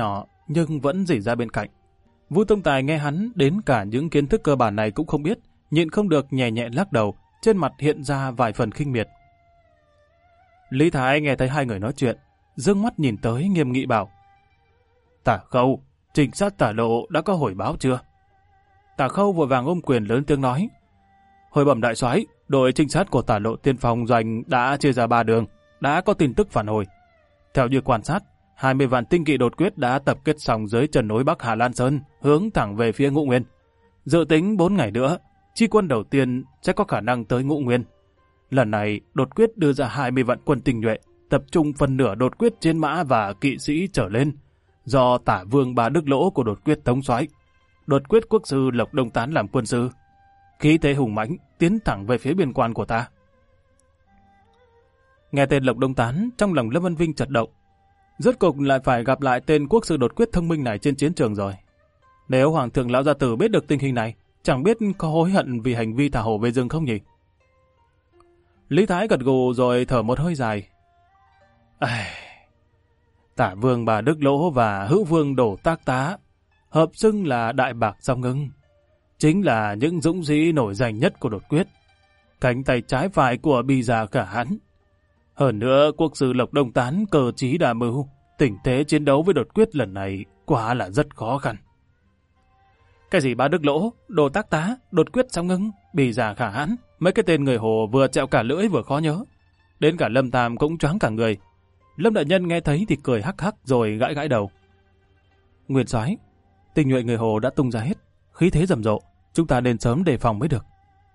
nhưng vẫn rỉ ra bên cạnh. Vũ Tông Tài nghe hắn đến cả những kiến thức cơ bản này cũng không biết, nhịn không được nhẹ nhẹ lắc đầu, trên mặt hiện ra vài phần khinh miệt. Lý Thái nghe thấy hai người nói chuyện, dương mắt nhìn tới nghiêm nghị bảo: Tả Khâu, trinh sát Tả Lộ đã có hồi báo chưa? Tả Khâu vội vàng ôm quyền lớn tiếng nói: Hồi bẩm đại soái, đội trinh sát của Tả Lộ Tiên Phong doanh đã chia ra 3 đường, đã có tin tức phản hồi. Theo như quan sát, 20 vạn tinh kỵ đột quyết đã tập kết xong dưới chân núi Bắc Hà Lan Sơn, hướng thẳng về phía Ngũ Nguyên. Dự tính 4 ngày nữa, chi quân đầu tiên sẽ có khả năng tới Ngũ Nguyên. Lần này, đột quyết đưa ra 20 vạn quân tinh nhuệ, tập trung phần nửa đột quyết chiến mã và kỵ sĩ trở lên, do Tả Vương Bà Đức Lỗ của đột quyết thống soái, đột quyết quốc sư Lộc Đông Tán làm quân sư. Khí thế hùng mãnh tiến thẳng về phía biên quan của ta. Nghe tên Lộc Đông Tán, trong lòng Lâm Vân Vinh chật động. Rốt cục lại phải gặp lại tên quốc sư đột quyết thông minh này trên chiến trường rồi. Nếu Hoàng thượng Lão Gia Tử biết được tình hình này, chẳng biết có hối hận vì hành vi thả hổ về rừng không nhỉ? Lý Thái gật gù rồi thở một hơi dài. Tả Vương Bà Đức Lỗ và Hữu Vương Đổ Tác Tá hợp xưng là Đại Bạc Song Ngưng, chính là những dũng sĩ nổi danh nhất của đột quyết, cánh tay trái phải của Bì Già Khả Hãn. Hơn nữa, quốc sư Lộc Đông Tán cờ trí đa mưu, tình thế chiến đấu với đột quyết lần này quả là rất khó khăn. Cái gì Bà Đức Lỗ, Đồ Tác Tá, đột quyết Song Ngưng, Bì Già Khả Hãn, mấy cái tên người Hồ vừa trẹo cả lưỡi vừa khó nhớ. Đến cả Lâm Tam cũng choáng cả người. Lâm đại nhân nghe thấy thì cười hắc hắc rồi gãi gãi đầu. Nguyên soái, tinh nhuệ người Hồ đã tung ra hết, khí thế rầm rộ, chúng ta nên sớm đề phòng mới được.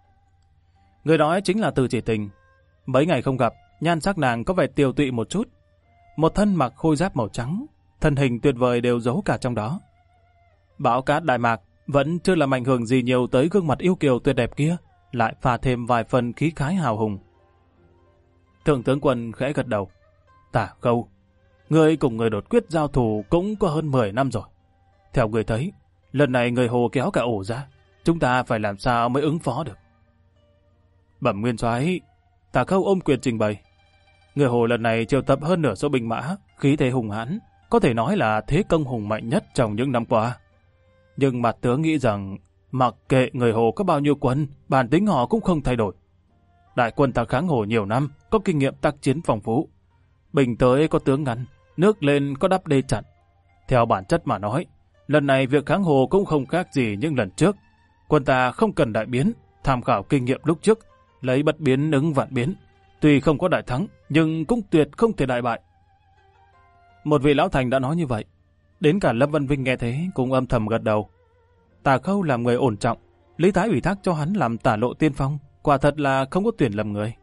Người nói chính là Từ Chỉ Tình. Mấy ngày không gặp, nhan sắc nàng có vẻ tiều tụy một chút. Một thân mặc khôi giáp màu trắng, thân hình tuyệt vời đều giấu cả trong đó. Bão cát Đại Mạc vẫn chưa làm ảnh hưởng gì nhiều tới gương mặt yêu kiều tuyệt đẹp kia, lại pha thêm vài phần khí khái hào hùng. Thượng tướng quân khẽ gật đầu. Tả Khâu, người cùng người đột quyết giao thủ cũng có hơn 10 năm rồi. Theo người thấy, lần này người Hồ kéo cả ổ ra, chúng ta phải làm sao mới ứng phó được? Bẩm nguyên soái, Tả Khâu ôm quyền trình bày. Người Hồ lần này triệu tập hơn nửa số binh mã, khí thế hùng hãn, có thể nói là thế công hùng mạnh nhất trong những năm qua. Nhưng mặt tướng nghĩ rằng, mặc kệ người Hồ có bao nhiêu quân, bản tính họ cũng không thay đổi. Đại quân ta kháng Hồ nhiều năm, có kinh nghiệm tác chiến phong phú. Bình tới có tướng ngăn, nước lên có đắp đê chặn. Theo bản chất mà nói, lần này việc kháng Hồ cũng không khác gì những lần trước. Quân ta không cần đại biến, tham khảo kinh nghiệm lúc trước, lấy bất biến ứng vạn biến. Tuy không có đại thắng, nhưng cũng tuyệt không thể đại bại. Một vị lão thành đã nói như vậy. Đến cả Lâm Văn Vinh nghe thế cũng âm thầm gật đầu. Tả Khâu làm người ổn trọng, Lý Thái ủy thác cho hắn làm Tả Lộ tiên phong, quả thật là không có tuyển lầm người.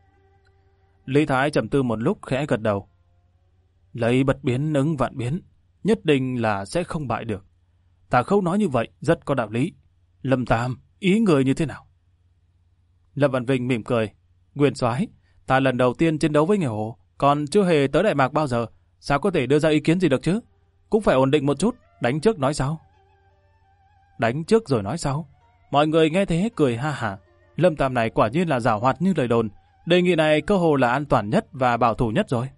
Lý Thái trầm tư một lúc khẽ gật đầu. Lấy bất biến ứng vạn biến, nhất định là sẽ không bại được. Tả Khâu nói như vậy rất có đạo lý. Lâm Tam, ý người như thế nào? Lâm Văn Vinh mỉm cười. Nguyên soái, ta lần đầu tiên chiến đấu với người Hồ, còn chưa hề tới Đại Mạc bao giờ, sao có thể đưa ra ý kiến gì được chứ? Cũng phải ổn định một chút, đánh trước nói sau. Đánh trước rồi nói sau. Mọi người nghe thế cười ha hả. Lâm Tam này quả nhiên là giảo hoạt như lời đồn. Đề nghị này cơ hồ là an toàn nhất và bảo thủ nhất rồi.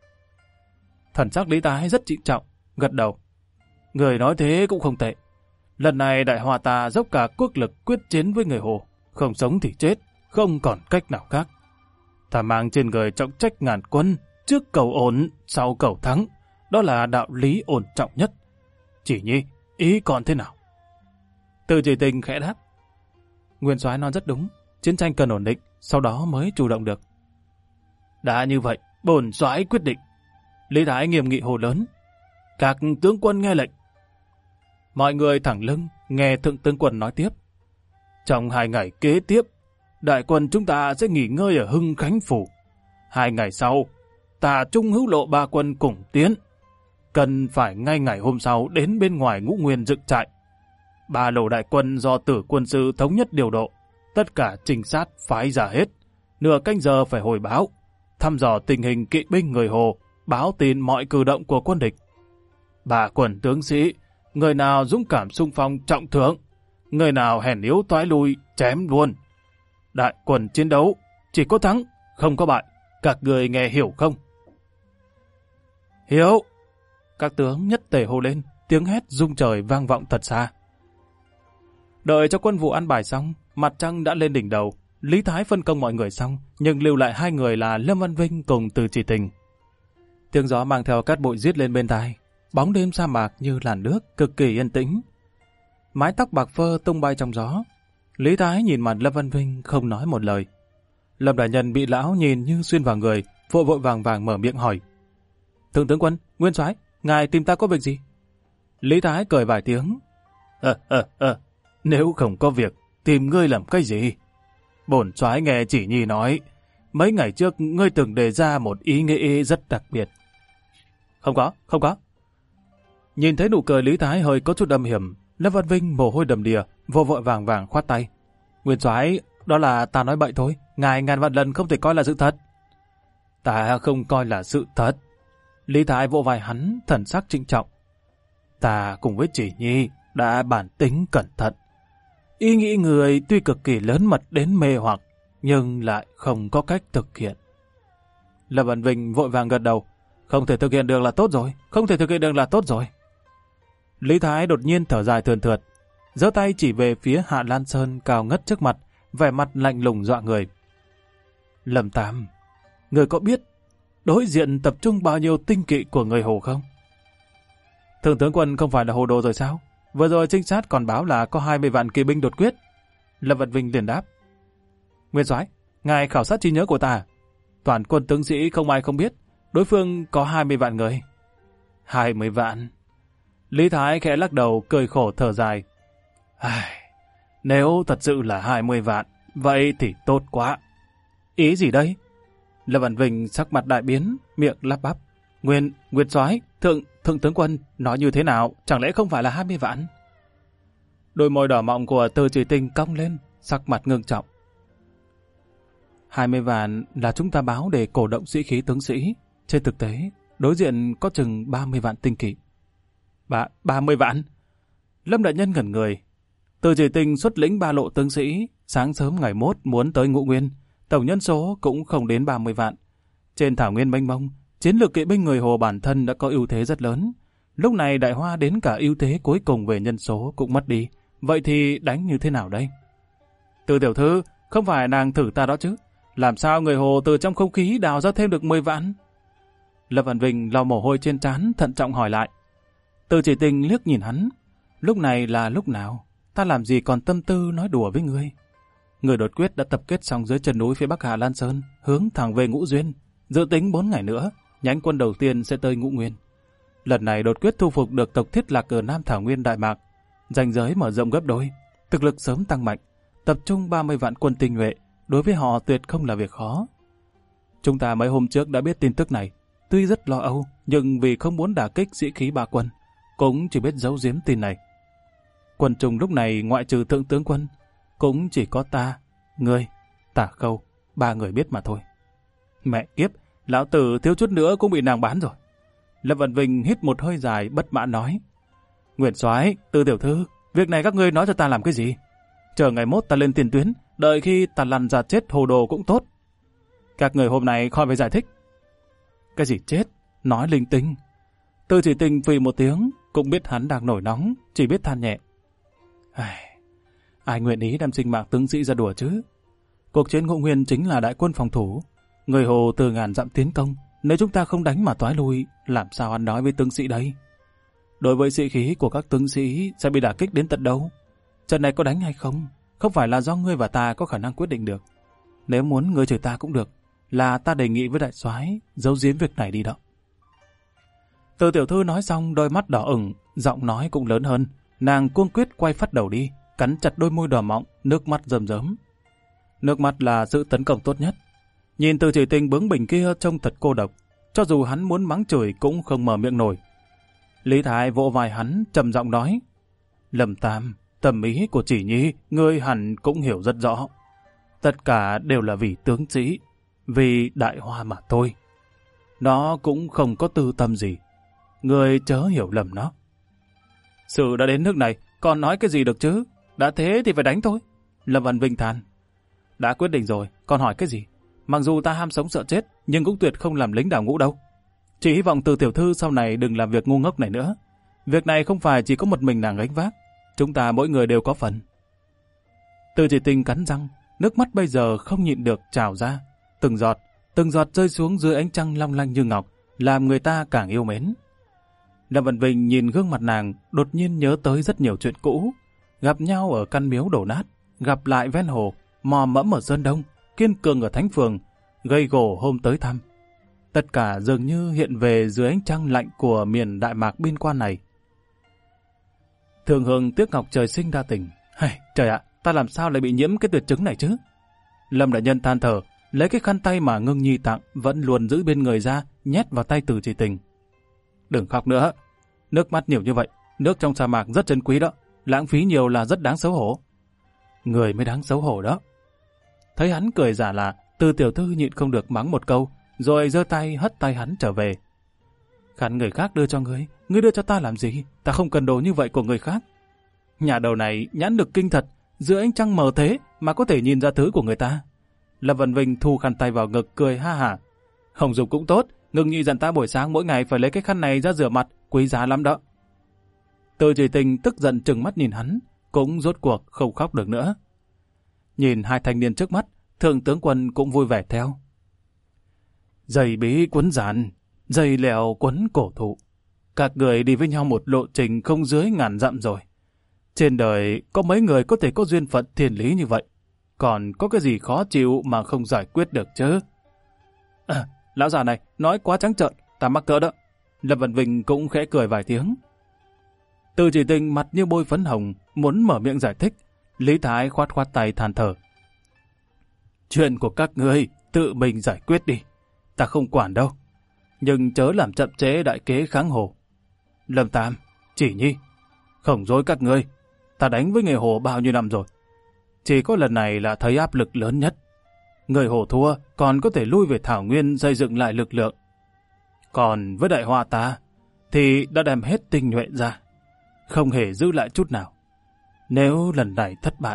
Thần sắc Lý Thái rất trịnh trọng, gật đầu. Người nói thế cũng không tệ. Lần này Đại Hoa ta dốc cả quốc lực quyết chiến với người Hồ. Không sống thì chết, không còn cách nào khác. Ta mang trên người trọng trách ngàn quân, trước cầu ổn, sau cầu thắng. Đó là đạo lý ổn trọng nhất. Chỉ nhi, ý còn thế nào? Từ Chỉ Tình khẽ đáp. Nguyên soái nói rất đúng, chiến tranh cần ổn định, sau đó mới chủ động được. Đã như vậy, bổn soái quyết định. Lý Thái nghiêm nghị hô lớn. Các tướng quân nghe lệnh. Mọi người thẳng lưng, nghe thượng tướng quân nói tiếp. Trong 2 ngày kế tiếp, đại quân chúng ta sẽ nghỉ ngơi ở Hưng Khánh Phủ. 2 ngày sau, Tả Trung Hữu Lộ 3 quân cùng tiến. Cần phải ngay ngày hôm sau đến bên ngoài Ngũ Nguyên dựng trại. 3 lô đại quân do Tử quân sư thống nhất điều độ. Tất cả trinh sát phái ra hết. Nửa canh giờ phải hồi báo, thăm dò tình hình kỵ binh người Hồ, báo tin mọi cử động của quân địch. 3 quần tướng sĩ, người nào dũng cảm xung phong trọng thưởng, người nào hèn yếu toái lui chém luôn. Đại quân chiến đấu, chỉ có thắng, không có bại. Các người nghe hiểu không? Hiểu. Các tướng nhất tề hô lên, tiếng hét rung trời vang vọng thật xa. Đợi cho quân vụ ăn bài xong, mặt trăng đã lên đỉnh đầu. Lý Thái phân công mọi người xong, nhưng lưu lại hai người là Lâm Văn Vinh cùng Từ Chỉ Tình. Tiếng gió mang theo cát bụi rít lên bên tai, bóng đêm sa mạc như làn nước, cực kỳ yên tĩnh. Mái tóc bạc phơ tung bay trong gió. Lý Thái nhìn mặt Lâm Văn Vinh không nói một lời. Lâm đại nhân bị lão nhìn như xuyên vào người, vội vội vàng vàng mở miệng hỏi: Thượng tướng quân, nguyên soái, ngài tìm ta có việc gì? Lý Thái cười vài tiếng: Nếu không có việc, tìm ngươi làm cái gì? Bổn soái nghe Chỉ Nhi nói, mấy ngày trước ngươi từng đề ra một ý nghĩa rất đặc biệt. Không có. Nhìn thấy nụ cười Lý Thái hơi có chút âm hiểm, Lâm Văn Vinh mồ hôi đầm đìa, vội vội vàng vàng khoát tay: Nguyên soái, đó là ta nói bậy thôi, ngài ngàn vạn lần không thể coi là sự thật. Ta không coi là sự thật. Lý Thái vỗ vai hắn, thần sắc trịnh trọng: Ta cùng với Chỉ Nhi đã bản tính cẩn thận. Ý nghĩ người tuy cực kỳ lớn mật đến mê hoặc, nhưng lại không có cách thực hiện. Lâm Văn Vinh vội vàng gật đầu: Không thể thực hiện được là tốt rồi. Lý Thái đột nhiên thở dài thườn thượt, giơ tay chỉ về phía Hạ Lan Sơn cao ngất trước mặt, vẻ mặt lạnh lùng dọa người. Lâm Tam, người có biết đối diện tập trung bao nhiêu tinh kỵ của người Hồ không? Thượng tướng quân không phải là hồ đồ rồi sao? Vừa rồi trinh sát còn báo là có 20 vạn kỵ binh đột quyết. Lâm Văn Vinh liền đáp: Nguyên soái, ngài khảo sát trí nhớ của ta. Toàn quân tướng sĩ không ai không biết, đối phương có 20 vạn người. 20 vạn? Lý Thái khẽ lắc đầu cười khổ thở dài: Nếu thật sự là 20 vạn, vậy thì tốt quá. Ý gì đây? Lâm Văn Vinh sắc mặt đại biến, miệng lắp bắp: Nguyên soái, thượng tướng quân nói như thế nào, chẳng lẽ không phải là 20 vạn? Đôi môi đỏ mọng của Từ Chỉ Tình cong lên, sắc mặt ngưng trọng. 20 vạn là chúng ta báo để cổ động sĩ khí tướng sĩ. Trên thực tế, đối diện có chừng 30 vạn tinh kỵ. 30 vạn? Lâm đại nhân ngẩn người. Từ Chỉ Tình xuất lĩnh 3 lộ tướng sĩ, sáng sớm ngày mốt muốn tới Ngũ Nguyên. Tổng nhân số cũng không đến 30 vạn. Trên thảo nguyên mênh mông, chiến lược kỵ binh người Hồ bản thân đã có ưu thế rất lớn. Lúc này Đại Hoa đến cả ưu thế cuối cùng về nhân số cũng mất đi. Vậy thì đánh như thế nào đây? Từ tiểu thư, không phải nàng thử ta đó chứ? Làm sao người Hồ từ trong không khí đào ra thêm được 10 vạn? Lâm Văn Vinh lau mồ hôi trên trán, thận trọng hỏi lại. Từ Chỉ Tình liếc nhìn hắn. Lúc này là lúc nào? Ta làm gì còn tâm tư nói đùa với ngươi? Người đột quyết đã tập kết xong dưới chân núi phía bắc Hạ Lan Sơn, hướng thẳng về Ngũ Duyên. Dự tính 4 ngày nữa, nhánh quân đầu tiên sẽ tới Ngũ Nguyên. Lần này đột quyết thu phục được tộc Thiết Lạc ở Nam Thảo Nguyên Đại Mạc, ranh giới mở rộng gấp đôi, thực lực sớm tăng mạnh, tập trung 30 vạn quân tinh nhuệ, đối với họ tuyệt không là việc khó. Chúng ta mấy hôm trước đã biết tin tức này, tuy rất lo âu, nhưng vì không muốn đả kích sĩ khí ba quân, cũng chỉ biết giấu giếm tin này. Quân Trung lúc này ngoại trừ thượng tướng quân, cũng chỉ có ta, ngươi, Tả Khâu, 3 người biết mà thôi. Mẹ kiếp, lão tử thiếu chút nữa cũng bị nàng bán rồi. Lâm Văn Vinh hít một hơi dài bất mãn nói. Nguyên soái, Từ tiểu thư, việc này các ngươi nói cho ta làm cái gì? Chờ ngày mốt ta lên tiền tuyến, đợi khi ta lăn ra chết hồ đồ cũng tốt. Các người hôm nay khỏi phải giải thích. Cái gì chết? Nói linh tinh. Từ Chỉ Tình phì một tiếng, cũng biết hắn đang nổi nóng, chỉ biết than nhẹ. Ai nguyện ý đem sinh mạng tướng sĩ ra đùa chứ? Cuộc chiến Ngũ Nguyên chính là đại quân phòng thủ. Người Hồ từ ngàn dặm tiến công, nếu chúng ta không đánh mà toái lui, làm sao ăn nói với tướng sĩ đấy? Đối với sĩ khí của các tướng sĩ sẽ bị đả kích đến tận đâu? Trận này có đánh hay không? Không phải là do ngươi và ta có khả năng quyết định được. Nếu muốn ngươi chửi ta cũng được, là ta đề nghị với đại soái giấu giếm việc này đi đó. Từ tiểu thư nói xong, đôi mắt đỏ ửng, giọng nói cũng lớn hơn. Nàng cuống quyết quay phát đầu đi, cắn chặt đôi môi đỏ mọng, nước mắt rơm rớm. Nước mắt là sự tấn công tốt nhất. Nhìn Từ Chỉ Tình bướng bỉnh kia trông thật cô độc, cho dù hắn muốn mắng chửi cũng không mở miệng nổi. Lý Thái vỗ vai hắn, trầm giọng nói. Lâm Tam, tầm ý của Chỉ Nhi, ngươi hẳn cũng hiểu rất rõ. Tất cả đều là vì tướng sĩ, vì Đại Hoa mà thôi. Nó cũng không có tư tâm gì. Ngươi chớ hiểu lầm nó. Sự đã đến nước này, còn nói cái gì được chứ? Đã thế thì phải đánh thôi. Lâm Văn Vinh than. Đã quyết định rồi, còn hỏi cái gì? Mặc dù ta ham sống sợ chết, nhưng cũng tuyệt không làm lính đào ngũ đâu. Chỉ hy vọng Từ tiểu thư sau này đừng làm việc ngu ngốc này nữa. Việc này không phải chỉ có một mình nàng gánh vác, chúng ta mỗi người đều có phần. Từ Chỉ Tình cắn răng, nước mắt bây giờ không nhịn được trào ra, từng giọt rơi xuống dưới ánh trăng long lanh như ngọc, làm người ta càng yêu mến. Lâm Vân Vinh nhìn gương mặt nàng, đột nhiên nhớ tới rất nhiều chuyện cũ, gặp nhau ở căn miếu đổ nát, gặp lại ven hồ, mò mẫm ở Sơn Đông, kiên cường ở Thánh Phường, gây gổ hôm tới thăm. Tất cả dường như hiện về dưới ánh trăng lạnh của miền Đại Mạc biên quan này. Thường Hương tiếc ngọc trời sinh đa tình. Hay, trời ạ, ta làm sao lại bị nhiễm cái tuyệt chứng này chứ? Lâm đại nhân than thở, lấy cái khăn tay mà Ngưng Nhi tặng vẫn luôn giữ bên người ra, nhét vào tay Từ Chỉ Tình. Đừng khóc nữa, nước mắt nhiều như vậy, nước trong sa mạc rất珍quý đó, lãng phí nhiều là rất đáng xấu hổ. Người mới đáng xấu hổ đó. Thấy hắn cười giả lạ, Từ tiểu thư nhịn không được mắng một câu, rồi giơ tay hất tay hắn trở về. Khăn người khác đưa cho ngươi đưa cho ta làm gì? Ta không cần đồ như vậy của người khác. Nhà đầu này nhãn lực kinh thật, giữa ánh trăng mờ thế mà có thể nhìn ra thứ của người ta. Lâm Vân Vinh thu khăn tay vào ngực cười ha hả. Không dùng cũng tốt, Ngưng Nhi dặn ta buổi sáng mỗi ngày phải lấy cái khăn này ra rửa mặt, quý giá lắm đó. Từ Chỉ Tình tức giận trừng mắt nhìn hắn, cũng rốt cuộc không khóc được nữa. Nhìn hai thanh niên trước mắt, Thượng tướng quân cũng vui vẻ theo. Giày bí quấn giàn, dây lèo quấn cổ thụ. Các người đi với nhau một lộ trình không dưới 1000 dặm rồi. Trên đời có mấy người có thể có duyên phận thiên lý như vậy. Còn có cái gì khó chịu mà không giải quyết được chứ? Lão già này nói quá trắng trợn, ta mắc cỡ đó. Lâm Vân Vinh cũng khẽ cười vài tiếng. Từ Chỉ Tình mặt như bôi phấn hồng, muốn mở miệng giải thích. Lý Thái khoát khoát tay than thở. Chuyện của các ngươi tự mình giải quyết đi. Ta không quản đâu. Nhưng chớ làm chậm trễ đại kế kháng hồ. Lâm Tam, Chỉ Nhi, không dối các ngươi. Ta đánh với người Hồ bao nhiêu năm rồi. Chỉ có lần này là thấy áp lực lớn nhất. Người Hồ thua còn có thể lui về Thảo Nguyên xây dựng lại lực lượng. Còn với Đại Hoa ta thì đã đem hết tinh nhuệ ra, không hề giữ lại chút nào. Nếu lần này thất bại,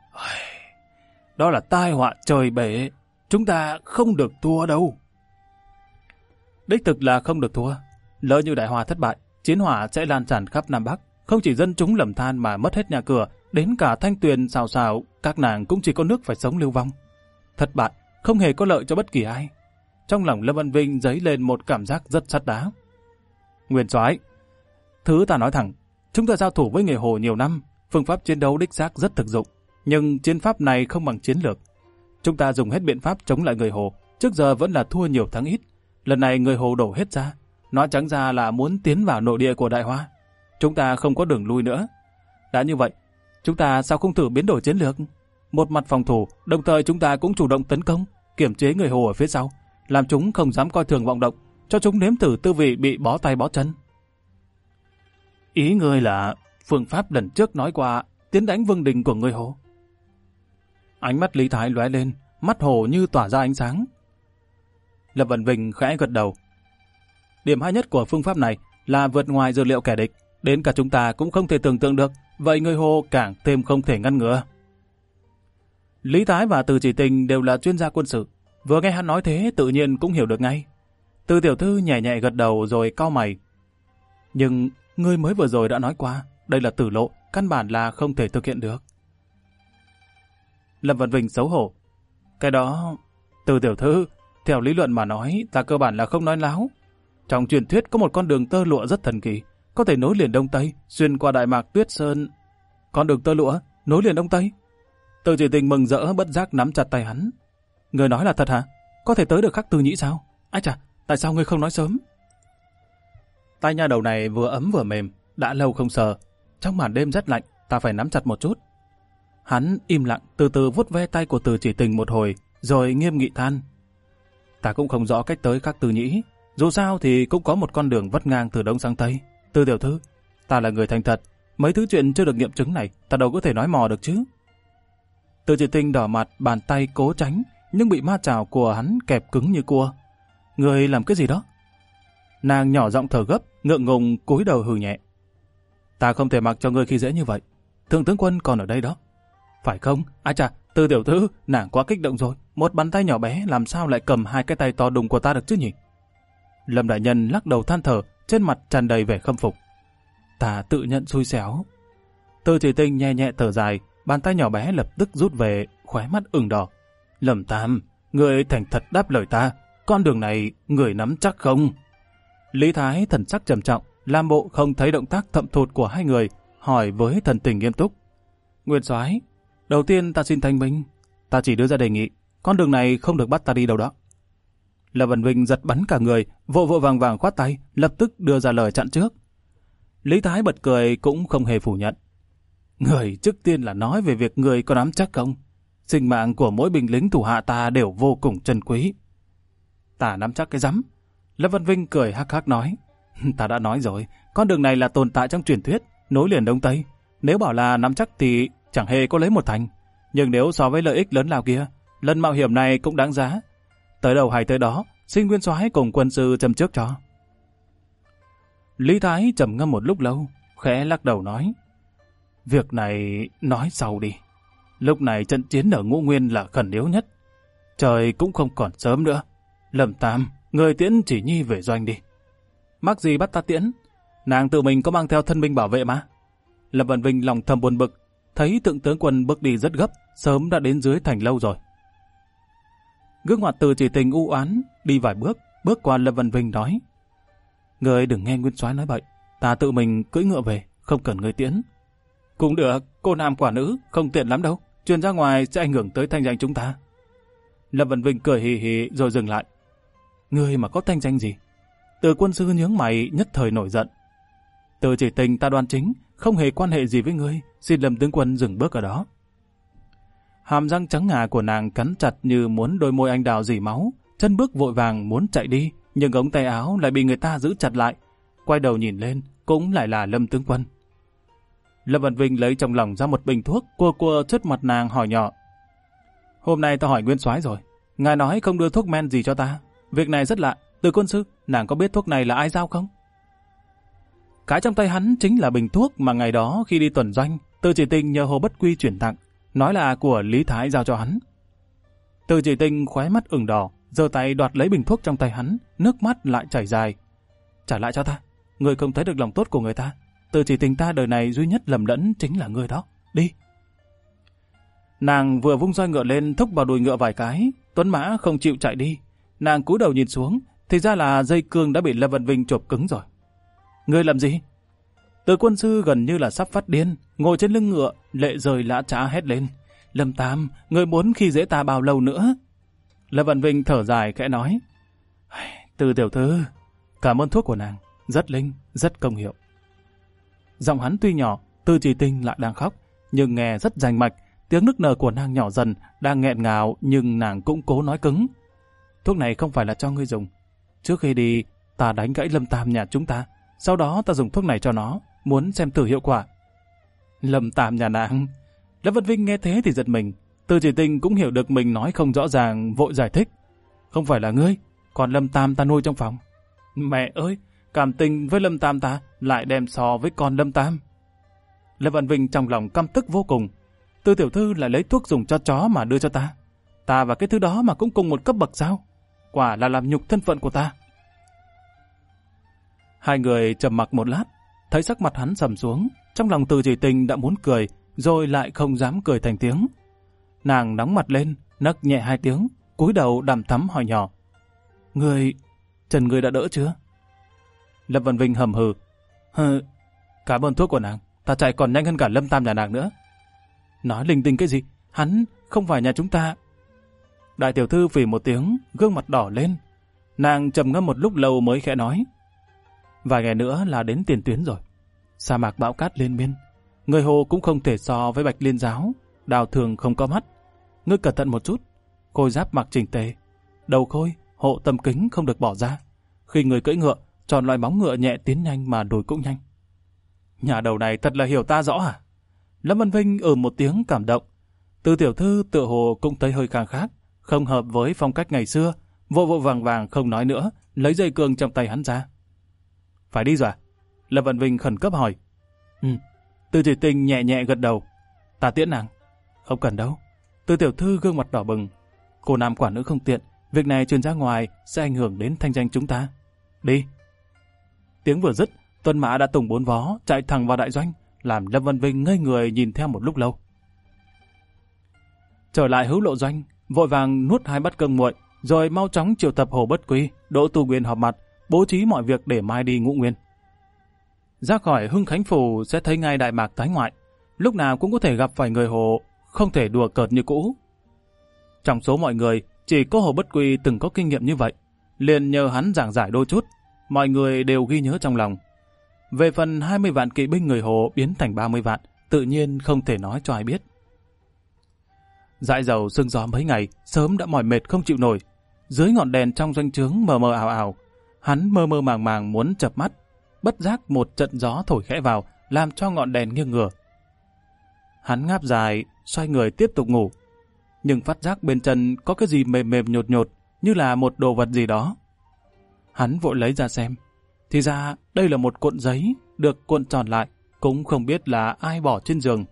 đó là tai họa trời bể. Chúng ta không được thua đâu. Đích thực là không được thua. Lỡ như Đại Hoa thất bại, chiến hỏa sẽ lan tràn khắp Nam Bắc. Không chỉ dân chúng lầm than mà mất hết nhà cửa, đến cả Thanh Tuyền xào xào, các nàng cũng chỉ có nước phải sống lưu vong. Thất bại không hề có lợi cho bất kỳ ai. Trong lòng Lâm Văn Vinh dấy lên một cảm giác rất sắt đá. Nguyên soái, thứ ta nói thẳng, chúng ta giao thủ với người Hồ nhiều năm, phương pháp chiến đấu đích xác rất thực dụng, nhưng chiến pháp này không bằng chiến lược. Chúng ta dùng hết biện pháp chống lại người Hồ, trước giờ vẫn là thua nhiều thắng ít. Lần này người Hồ đổ hết ra, nói trắng ra là muốn tiến vào nội địa của Đại Hoa. Chúng ta không có đường lui nữa. Đã như vậy, chúng ta sao không thử biến đổi chiến lược? Một mặt phòng thủ, đồng thời chúng ta cũng chủ động tấn công, kiểm chế người Hồ ở phía sau, làm chúng không dám coi thường vọng động, cho chúng nếm thử tư vị bị bó tay bó chân. Ý ngươi là phương pháp lần trước nói qua tiến đánh vương đình của người Hồ. Ánh mắt Lý Thái lóe lên, mắt Hồ như tỏa ra ánh sáng. Lâm Vân Vinh khẽ gật đầu. Điểm hay nhất của phương pháp này là vượt ngoài dữ liệu kẻ địch, đến cả chúng ta cũng không thể tưởng tượng được, vậy người Hồ càng thêm không thể ngăn ngừa. Lý Thái và Từ Chỉ Tình đều là chuyên gia quân sự, vừa nghe hắn nói thế tự nhiên cũng hiểu được ngay. Từ tiểu thư nhẹ nhẹ gật đầu rồi cau mày. Nhưng ngươi mới vừa rồi đã nói qua, đây là tử lộ, căn bản là không thể thực hiện được. Lâm Văn Vinh xấu hổ. Cái đó, Từ tiểu thư, theo lý luận mà nói, ta cơ bản là không nói láo. Trong truyền thuyết có một con đường tơ lụa rất thần kỳ, có thể nối liền Đông Tây, xuyên qua Đại Mạc Tuyết Sơn. Con đường tơ lụa, nối liền Đông Tây? Từ Chỉ Tình mừng rỡ bất giác nắm chặt tay hắn. Người nói là thật hả? Có thể tới được Khắc Tư Nhĩ sao? Ái chà, tại sao ngươi không nói sớm? Tay nha đầu này vừa ấm vừa mềm, đã lâu không sờ. Trong màn đêm rất lạnh, ta phải nắm chặt một chút. Hắn im lặng từ từ vuốt ve tay của Từ Chỉ Tình một hồi, rồi nghiêm nghị than. Ta cũng không rõ cách tới Khắc Tư Nhĩ. Dù sao thì cũng có một con đường vắt ngang từ Đông sang Tây. Từ tiểu thư, ta là người thành thật. Mấy thứ chuyện chưa được nghiệm chứng này, ta đâu có thể nói mò được chứ. Từ Chỉ Tình đỏ mặt, bàn tay cố tránh, nhưng bị ma chảo của hắn kẹp cứng như cua. Người làm cái gì đó? Nàng nhỏ giọng thở gấp, ngượng ngùng cúi đầu hừ nhẹ. Ta không thể mặc cho ngươi khi dễ như vậy. Thượng tướng quân còn ở đây đó. Phải không? Ai chà, Từ tiểu thư, nàng quá kích động rồi. Một bàn tay nhỏ bé làm sao lại cầm hai cái tay to đùng của ta được chứ nhỉ? Lâm đại nhân lắc đầu than thở, trên mặt tràn đầy vẻ khâm phục. ta tự nhận xui xẻo. Từ Chỉ Tinh nhẹ nhẹ thở dài, bàn tay nhỏ bé lập tức rút về, khóe mắt ửng đỏ. Lâm Tam, người thành thật đáp lời ta, con đường này người nắm chắc không? Lý Thái thần sắc trầm trọng, làm bộ không thấy động tác thậm thụt của hai người, hỏi với thần tình nghiêm túc. Nguyên soái, đầu tiên ta xin thanh minh, ta chỉ đưa ra đề nghị, con đường này không được bắt ta đi đâu đó. Lâm Vân Vinh giật bắn cả người, vội vội vàng vàng khoát tay, lập tức đưa ra lời chặn trước. Lý Thái bật cười cũng không hề phủ nhận. Người trước tiên là nói về việc người có nắm chắc không? Sinh mạng của mỗi binh lính thủ hạ ta đều vô cùng trân quý. Ta nắm chắc cái rắm. Lâm Vân Vinh cười hắc hắc nói. Ta đã nói rồi, con đường này là tồn tại trong truyền thuyết, nối liền Đông Tây. Nếu bảo là nắm chắc thì chẳng hề có lấy một thành. Nhưng nếu so với lợi ích lớn lao kia, lần mạo hiểm này cũng đáng giá. Tới đầu hay tới đó, xin nguyên soái cùng quân sư châm trước cho. Lý Thái trầm ngâm một lúc lâu, khẽ lắc đầu nói. Việc này nói sau đi. Lúc này trận chiến ở Ngũ Nguyên là khẩn yếu nhất. Trời cũng không còn sớm nữa. Lâm Tam, người tiễn Chỉ Nhi về doanh đi. Mắc gì bắt ta tiễn? Nàng tự mình có mang theo thân binh bảo vệ mà. Lâm Vân Vinh lòng thầm buồn bực, thấy thượng tướng quân bước đi rất gấp, sớm đã đến dưới thành lâu rồi. Gương mặt Từ Chỉ Tình u oán, đi vài bước qua Lâm Vân Vinh nói. Người đừng nghe nguyên soái nói bậy, ta tự mình cưỡi ngựa về, không cần người tiễn. Cũng được, cô nam quả nữ, không tiện lắm đâu, truyền ra ngoài sẽ ảnh hưởng tới thanh danh chúng ta. Lâm Vân Vinh cười hì hì rồi dừng lại. Ngươi mà có thanh danh gì? Từ quân sư nhướng mày nhất thời nổi giận. Từ Chỉ Tình ta đoan chính, không hề quan hệ gì với ngươi, xin Lâm tướng quân dừng bước ở đó. Hàm răng trắng ngà của nàng cắn chặt như muốn đôi môi anh đào rỉ máu, chân bước vội vàng muốn chạy đi, nhưng ống tay áo lại bị người ta giữ chặt lại. Quay đầu nhìn lên, cũng lại là Lâm tướng quân. Lâm Vân Vinh lấy trong lòng ra một bình thuốc, cua trước mặt nàng hỏi nhỏ. Hôm nay ta hỏi nguyên soái rồi, ngài nói không đưa thuốc men gì cho ta. Việc này rất lạ, Từ quân sư, nàng có biết thuốc này là ai giao không? Cái trong tay hắn chính là bình thuốc mà ngày đó khi đi tuần doanh, Từ Chỉ Tình nhờ Hồ Bất Quy chuyển tặng, nói là của Lý Thái giao cho hắn. Từ Chỉ Tình khóe mắt ửng đỏ, giơ tay đoạt lấy bình thuốc trong tay hắn, nước mắt lại chảy dài. Trả lại cho ta, người không thấy được lòng tốt của người ta. Từ Chỉ Tình ta đời này duy nhất lầm lẫn chính là người đó. Đi. Nàng vừa vung roi ngựa lên thúc vào đùi ngựa vài cái, tuấn mã không chịu chạy đi. Nàng cúi đầu nhìn xuống, thì ra là dây cương đã bị Lâm Vân Vinh chộp cứng rồi. Ngươi làm gì? Từ quân sư gần như là sắp phát điên, ngồi trên lưng ngựa, lệ rơi lã trá hét lên. Lâm Tam, ngươi muốn khi dễ ta bao lâu nữa? Lâm Vân Vinh thở dài khẽ nói. Từ tiểu thư, cảm ơn thuốc của nàng, rất linh, rất công hiệu. Giọng hắn tuy nhỏ, Từ Chỉ Tình lại đang khóc, nhưng nghe rất rành mạch, tiếng nức nở của nàng nhỏ dần, đang nghẹn ngào nhưng nàng cũng cố nói cứng. Thuốc này không phải là cho ngươi dùng. Trước khi đi, ta đánh gãy Lâm Tam nhà chúng ta, sau đó ta dùng thuốc này cho nó, muốn xem thử hiệu quả. Lâm Tam nhà nàng. Lâm Vân Vinh nghe thế thì giật mình. Từ Chỉ Tình cũng hiểu được mình nói không rõ ràng, vội giải thích. Không phải là ngươi, còn Lâm Tam ta nuôi trong phòng. Mẹ ơi, cảm tình với Lâm Tam ta lại đem so với con Lâm Tam. Lâm Vân Vinh trong lòng căm tức vô cùng. Từ tiểu thư lại lấy thuốc dùng cho chó mà đưa cho ta. Ta và cái thứ đó mà cũng cùng một cấp bậc sao? Quả là làm nhục thân phận của ta. Hai người trầm mặc một lát, thấy sắc mặt hắn sầm xuống, trong lòng Từ Chỉ Tình đã muốn cười, rồi lại không dám cười thành tiếng. Nàng nóng mặt lên, nấc nhẹ hai tiếng, cúi đầu đằm thắm hỏi nhỏ. Trần ngươi đã đỡ chưa? Lâm Vân Vinh hầm hừ. Cảm ơn thuốc của nàng, ta chạy còn nhanh hơn cả Lâm Tam nhà nàng nữa. Nói linh tinh cái gì? Hắn không phải nhà chúng ta. Đại tiểu thư phì một tiếng, gương mặt đỏ lên. Nàng trầm ngâm một lúc lâu mới khẽ nói. Vài ngày nữa là đến tiền tuyến rồi. Sa mạc bão cát liên miên. Người Hồ cũng không thể so với Bạch Liên giáo. Đào thường không có mắt. Ngươi cẩn thận một chút. Khôi giáp mặc chỉnh tề. Đầu khôi, hộ tầm kính không được bỏ ra. Khi người cưỡi ngựa, chọn loại móng ngựa nhẹ tiến nhanh mà đùi cũng nhanh. Nhà đầu này thật là hiểu ta rõ hả? Lâm Vân Vinh một tiếng cảm động. Từ tiểu thư tựa hồ cũng thấy hơi khang khác, không hợp với phong cách ngày xưa, vội vội vàng vàng không nói nữa, lấy dây cương trong tay hắn ra. Phải đi rồi à? Lâm Vân Vinh khẩn cấp hỏi. Từ Chỉ Tình nhẹ nhẹ gật đầu. Ta tiễn nàng. Không cần đâu. Từ tiểu thư gương mặt đỏ bừng. Cô nam quả nữ không tiện, việc này truyền ra ngoài sẽ ảnh hưởng đến thanh danh chúng ta. Đi. Tiếng vừa dứt, Tuân mã đã tung 4 vó, chạy thẳng vào đại doanh, làm Lâm Vân Vinh ngây người nhìn theo một lúc lâu. Trở lại hữu lộ doanh, vội vàng nuốt 2 bát cơm nguội, rồi mau chóng triệu tập Hồ Bất Quy, Đỗ Tu Nguyên họp mặt, bố trí mọi việc để mai đi Ngũ Nguyên. Ra khỏi Hưng Khánh Phủ sẽ thấy ngay Đại Mạc tái ngoại, lúc nào cũng có thể gặp phải người Hồ, không thể đùa cợt như cũ. Trong số mọi người, chỉ có Hồ Bất Quy từng có kinh nghiệm như vậy, liền nhờ hắn giảng giải đôi chút, mọi người đều ghi nhớ trong lòng. Về phần 20 vạn kỵ binh người Hồ biến thành 30 vạn, tự nhiên không thể nói cho ai biết. Dãi dầu sương gió mấy ngày, sớm đã mỏi mệt không chịu nổi. Dưới ngọn đèn trong doanh trướng mờ mờ ảo ảo, hắn mơ mơ màng màng muốn chợp mắt, bất giác một trận gió thổi khẽ vào, làm cho ngọn đèn nghiêng ngửa. Hắn ngáp dài, xoay người tiếp tục ngủ, nhưng phát giác bên chân có cái gì mềm mềm nhột nhột, như là một đồ vật gì đó. Hắn vội lấy ra xem, thì ra đây là một cuộn giấy được cuộn tròn lại, cũng không biết là ai bỏ trên giường.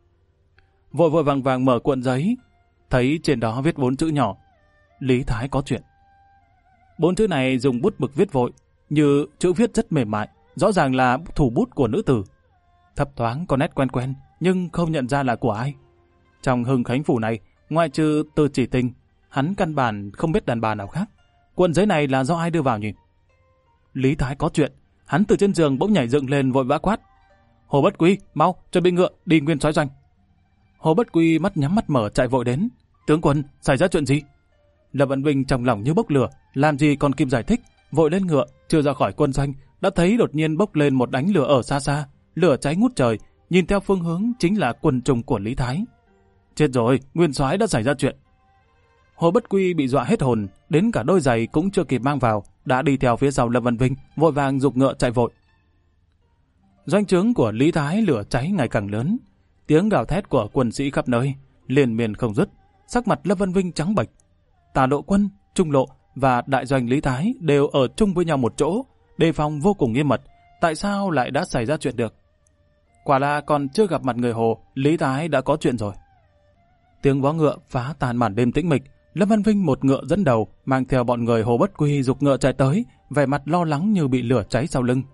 Vội vội vàng vàng mở cuộn giấy, thấy trên đó viết 4 chữ nhỏ: Lý Thái có chuyện. 4 chữ này dùng bút mực viết vội, như chữ viết rất mềm mại, rõ ràng là thủ bút của nữ tử. Thấp thoáng có nét quen quen, nhưng không nhận ra là của ai. Trong Hưng Khánh Phủ này, ngoại trừ Từ Chỉ Tình, hắn căn bản không biết đàn bà nào khác. Cuộn giấy này là do ai đưa vào nhỉ? Lý Thái có chuyện. Hắn từ trên giường bỗng nhảy dựng lên vội vã quát: Hồ Bất Quy, mau chuẩn bị ngựa đi Nguyên Soái doanh. Hồ Bất Quy mắt nhắm mắt mở chạy vội đến. Tướng quân, xảy ra chuyện gì? Lâm Vân Vinh trong lòng như bốc lửa, làm gì còn kịp giải thích, vội lên ngựa, chưa ra khỏi quân doanh đã thấy đột nhiên bốc lên một ánh lửa ở xa xa, lửa cháy ngút trời, nhìn theo phương hướng chính là quân trùng của Lý Thái. Chết rồi, Nguyên Soái đã xảy ra chuyện. Hồ Bất Quy bị dọa hết hồn, đến cả đôi giày cũng chưa kịp mang vào, đã đi theo phía sau Lâm Vân Vinh, vội vàng giục ngựa chạy vội. Doanh trướng của Lý Thái lửa cháy ngày càng lớn, tiếng gào thét của quân sĩ khắp nơi liên miên không dứt, sắc mặt Lâm Vân Vinh trắng bệch. Tả Lộ Quân, Trung Lộ và đại doanh Lý Thái đều ở chung với nhau một chỗ, đề phòng vô cùng nghiêm mật. Tại sao lại đã xảy ra chuyện được? Quả là còn chưa gặp mặt người Hồ, Lý Thái đã có chuyện rồi. Tiếng vó ngựa phá tan màn đêm tĩnh mịch. Lâm Văn Vinh một ngựa dẫn đầu, mang theo bọn người Hồ Bất Quy giục ngựa chạy tới, vẻ mặt lo lắng như bị lửa cháy sau lưng.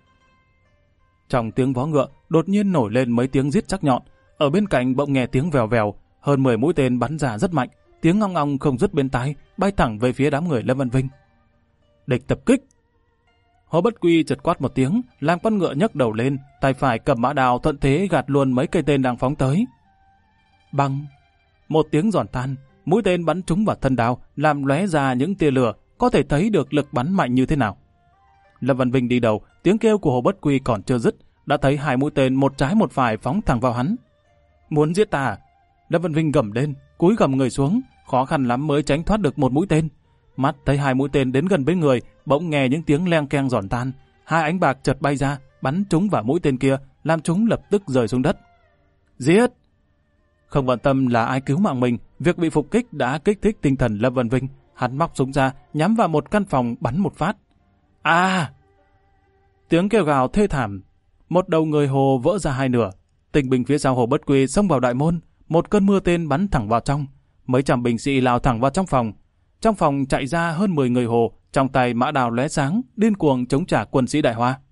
Trong tiếng vó ngựa, đột nhiên nổi lên mấy tiếng rít sắc nhọn. Ở bên cạnh bỗng nghe tiếng vèo vèo, hơn 10 mũi tên bắn ra rất mạnh, tiếng ngong ngong không dứt bên tai, bay thẳng về phía đám người Lâm Văn Vinh. Địch tập kích! Hồ Bất Quy chợt quát một tiếng, làm con ngựa nhấc đầu lên, tay phải cầm mã đào thuận thế gạt luôn mấy cây tên đang phóng tới. Băng! Một tiếng giòn tan, mũi tên bắn trúng vào thân đao, làm lóe ra những tia lửa, có thể thấy được lực bắn mạnh như thế nào. Lâm Văn Vinh đi đầu, tiếng kêu của Hồ Bất Quy còn chưa dứt, đã thấy 2 mũi tên một trái một phải phóng thẳng vào hắn. Muốn giết ta à? Lâm Văn Vinh gầm lên, cúi gầm người xuống, khó khăn lắm mới tránh thoát được một mũi tên. Mắt thấy 2 mũi tên đến gần bên người, bỗng nghe những tiếng leng keng giòn tan, 2 ánh bạc chợt bay ra, bắn trúng vào mũi tên kia, làm chúng lập tức rơi xuống đất. Giết! Không quan tâm là ai cứu mạng mình, việc bị phục kích đã kích thích tinh thần Lâm Văn Vinh. Hắn móc súng ra, nhắm vào một căn phòng bắn một phát. À! Tiếng kêu gào thê thảm, một đầu người Hồ vỡ ra 2 nửa. Tinh binh phía sau Hồ Bất Quy xông vào đại môn, một cơn mưa tên bắn thẳng vào trong. Mấy trăm binh sĩ lao thẳng vào trong phòng. Trong phòng chạy ra hơn 10 người Hồ, trong tay mã đào lóe sáng, điên cuồng chống trả quân sĩ Đại Hoa.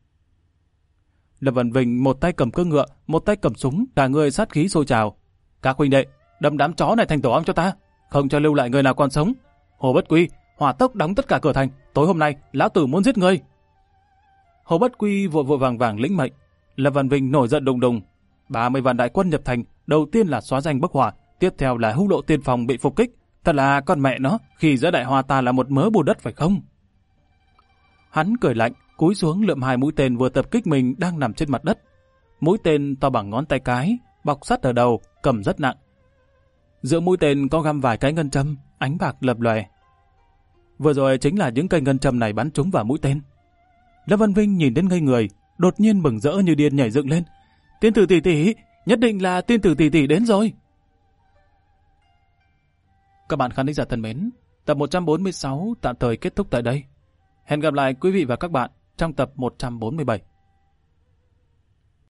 Lâm Văn Vinh một tay cầm cương ngựa, một tay cầm súng, cả người sát khí sôi trào. Các huynh đệ, đâm đám chó này thành tổ ong cho ta, không cho lưu lại người nào còn sống. Hồ Bất Quy, hỏa tốc đóng tất cả cửa thành, tối hôm nay lão tử muốn giết ngươi. Hồ Bất Quy vội vội vàng vàng lĩnh mệnh. Lâm Văn Vinh nổi giận đùng đùng. 30 vạn đại quân nhập thành, đầu tiên là xóa danh bốc hỏa, tiếp theo là Hữu Lộ tiên phòng bị phục kích. Thật là con mẹ nó, khi giữa Đại Hoa ta là một mớ bùn đất phải không? Hắn cười lạnh, cúi xuống lượm 2 mũi tên vừa tập kích mình đang nằm trên mặt đất. Mũi tên to bằng ngón tay cái, bọc sắt ở đầu, cầm rất nặng. Giữa mũi tên có găm vài cái ngân châm, ánh bạc lập lòe. Vừa rồi chính là những cây ngân châm này bắn trúng vào mũi tên. Lâm Văn Vinh nhìn đến ngây người, đột nhiên mừng rỡ như điên nhảy dựng lên. Tiên tử tỷ tỷ, nhất định là tiên tử tỷ tỷ đến rồi. Các bạn khán thính giả thân mến, tập 146 tạm thời kết thúc tại đây. Hẹn gặp lại quý vị và các bạn trong tập 147.